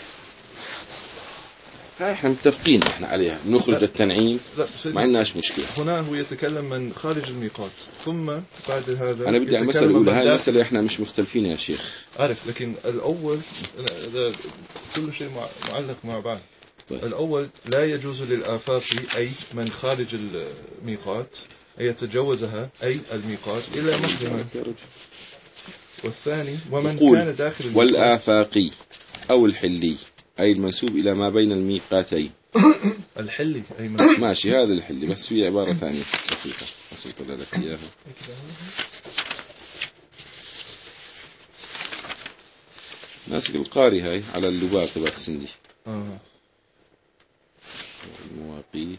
هاي احنا متفقين احنا عليها، نخرج التنعيم لا ما عندناش مشكلة. هنا هو يتكلم من خارج الميقات، ثم بعد هذا أنا بدي على المسألة الأولى، هاي المسألة احنا مش مختلفين يا شيخ. عارف، لكن الأول كل شيء معلق مع بعض. طيب. الأول لا يجوز للآفاقي أي من خارج الميقات أن يتجاوزها أي الميقات إلا محرما. والثاني ومن يقول كان داخل الميقات. والآفاقي أو الحلي أي المنسوب إلى ما بين الميقاتين. الحلي أي منسوب. ماشي هذا الحلي بس في عبارة ثانية دقيقة أصلت لك إياها. ماسك القاري هاي على اللباب تبع السندي. آه. المواقيت.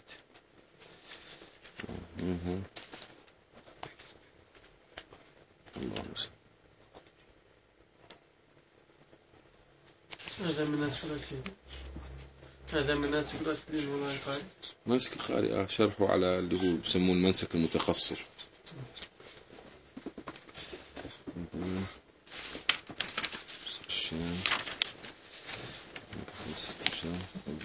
الله مسلم. هذا من ناسك الأسئلة. هذا من ناسك الأسئلة ولا القارئ. منسك القارئ آه شرحه على اللي هو بسموه المنسك المتخصر. الشام. الشام.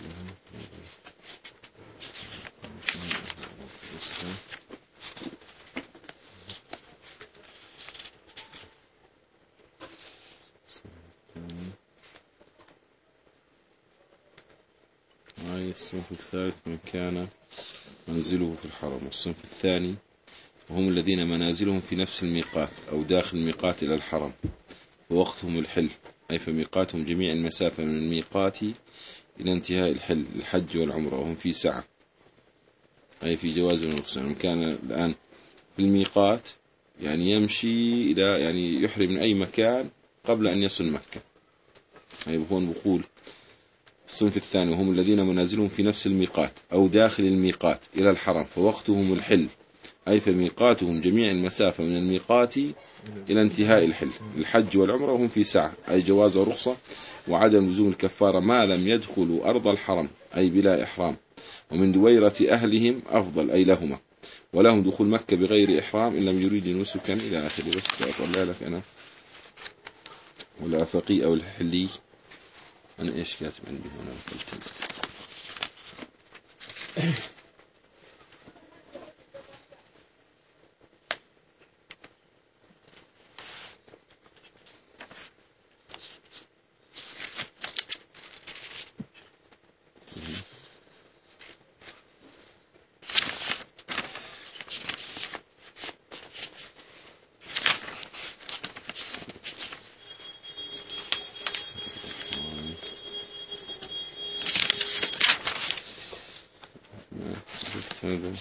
الصنف الثالث من كان منزله في الحرم. والصنف الثاني وهم الذين منازلهم في نفس الميقات أو داخل الميقات إلى الحرم ووقتهم الحل أي فميقاتهم جميع المسافة من الميقات إلى انتهاء الحل الحج والعمرة وهم في سعة أي في جواز ونقصان. من كان الآن في الميقات يعني يمشي إلى يعني يحرم من أي مكان قبل أن يصل مكة. أي هون بقول الصنف الثاني وهم الذين منازلهم في نفس الميقات أو داخل الميقات إلى الحرم فوقتهم الحل أي فميقاتهم جميع المسافة من الميقات إلى انتهاء الحل الحج والعمرة وهم في سعة أي جواز ورخصة وعدم لزوم الكفارة ما لم يدخلوا أرض الحرم أي بلا إحرام ومن دويرة أهلهم أفضل أي لهما ولهم دخول مكة بغير إحرام إن لم يريد نسكا إلى آخره. بس أطلع لك أنا والآفاقي أو الحلي أنا إيش كاتب عندي هنا هذا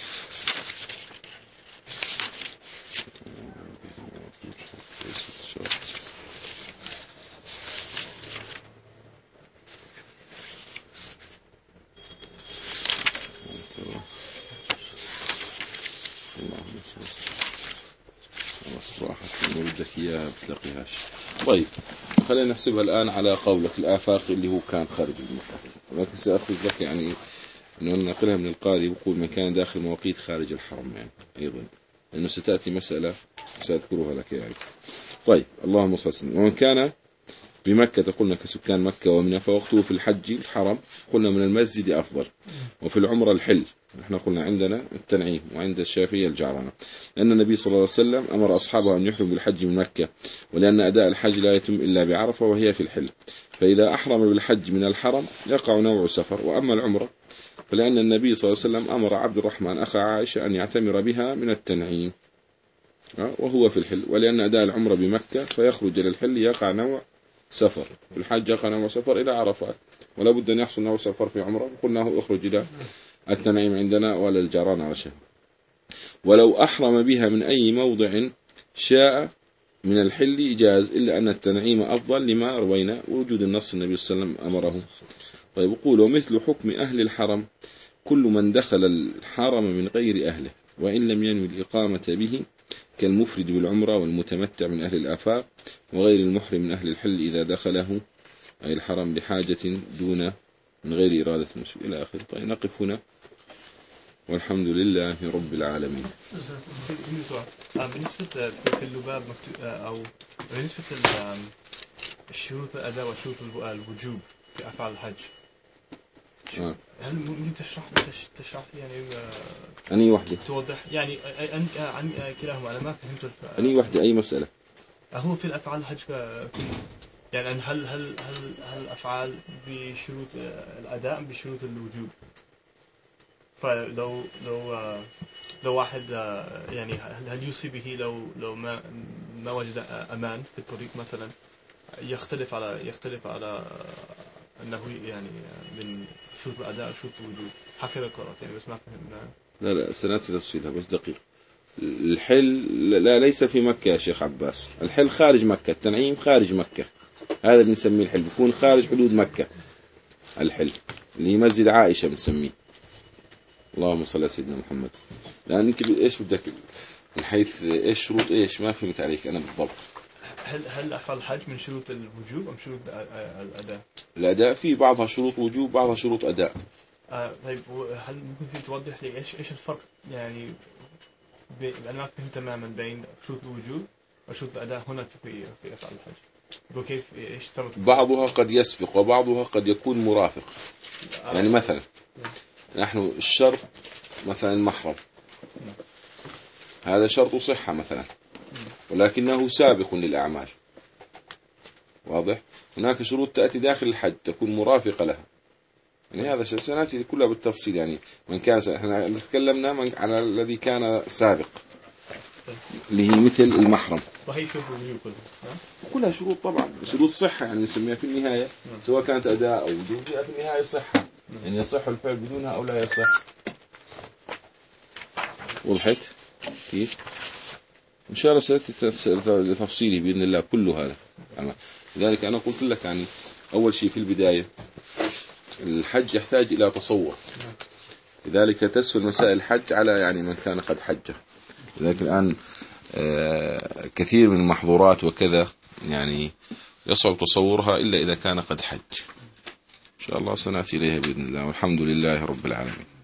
الصراحة بدك إياها بتلاقيهاش. طيب خلينا نحسبها الآن على قولك الآفاق اللي هو كان خارج المكة ولكن سأخذ لك يعني إنه نقلها من القارئ يقول من كان داخل مواقيت خارج الحرم يعني أيضا لأنه ستأتي مسألة سأذكرها لك يعني. طيب اللهم صل وسلم. ومن كان بمكة قلنا كسكان مكة ومنى فوقته في الحج الحرم قلنا من المسجد أفضل وفي العمرة الحل نحن قلنا عندنا التنعيم وعند الشافعية الجعرنة لأن النبي صلى الله عليه وسلم أمر أصحابه أن يحرموا بالحج من مكة ولأن أداء الحج لا يتم إلا بعرفة وهي في الحل فإذا أحرم بالحج من الحرم يقع نوع سفر. وأما العمرة فلأن النبي صلى الله عليه وسلم أمر عبد الرحمن أخا عائشة أن يعتمر بها من التنعيم وهو في الحل ولأن أداء العمرة بمكة فيخرج إلى الحل يقع نوع سفر. الحج يقع نوع سفر إلى عرفات ولا بد أن يحصل نوع سفر في عمرة قلناه اخرج إلى التنعيم عندنا ولا الجعران عشان. ولو أحرم بها من أي موضع شاء من الحل جاز إلا أن التنعيم أفضل لما روينا وجود النص النبي صلى الله عليه وسلم أمره. طيب يقول ومثل حكم أهل الحرم كل من دخل الحرم من غير أهله وإن لم ينوي الإقامة به كالمفرد بالعمرة والمتمتع من أهل الآفاق وغير المحرم من أهل الحل إذا دخله أي الحرم لحاجة دون من غير إرادة مسلم إلى آخر. طيب نقف هنا والحمد لله رب العالمين. بالنسبة في اللباب أو بالنسبة الشروط الأداء وشروط الوجوب في أفعال الحج آه. هل ممكن تشرح تشرح يعني أني واحدة توضح يعني عن كلاهما أنا ما فهمت أني واحدة أي مسألة هو في الأفعال الحج يعني هل هل هل هل الأفعال بشروط الأداء بشروط الوجوب فلو لو لو واحد يعني هل يوصي به لو لو ما ما وجد أمان في الطريق مثلا يختلف على يختلف على أنه يعني من شروط الأداء شروط الوجود هكذا قرأت يعني بس ما فهمنا. لا لا سنأتي تفصيلها بس دقيق. الحل لا ليس في مكة يا شيخ عباس، الحل خارج مكة، التنعيم خارج مكة، هذا اللي نسميه الحل، بيكون خارج حدود مكة. الحل اللي مسجد عائشة بنسميه. اللهم صل على سيدنا محمد. لأن أنت إيش بدك من حيث إيش شروط إيش ما فهمت عليك أنا بالضبط. هل هل أفعال الحج من شروط الوجوب أم شروط الأداء؟ الأداء في بعضها شروط وجوب بعضها شروط أداء. آه طيب هل ممكن توضح لي إيش إيش الفرق يعني بين أنا ما فهمت تماما بين شروط الوجوب وشروط الأداء هنا في في أفعال الحج. وكيف إيش ثبت؟ بعضها قد يسبق وبعضها قد يكون مرافق. آه يعني مثلا نحن الشرط مثلا المحرم هذا شرط صحة مثلا ولكنه سابق للأعمال. واضح؟ هناك شروط تأتي داخل الحج تكون مرافقة لها. يعني هذا شيء سنأتي كلها بالتفصيل. يعني من كان احنا تكلمنا من على الذي كان سابق اللي هي مثل المحرم. وهي شروط الوجوب كلها. كلها شروط طبعا شروط صحة يعني نسميها في النهاية سواء كانت أداء أو وجوب في النهاية صحة. يعني يصح الفعل بدونها أو لا يصح. وضحت كيف؟ إن شاء الله سأتي لتفصيلي بإذن الله كل هذا. لذلك أنا قلت لك يعني أول شيء في البداية الحج يحتاج إلى تصور. لذلك تسهل مسائل الحج على يعني من كان قد حج. لذلك الآن كثير من المحظورات وكذا يعني يصعب تصورها إلا إذا كان قد حج. إن شاء الله سنأتي إليها بإذن الله والحمد لله رب العالمين.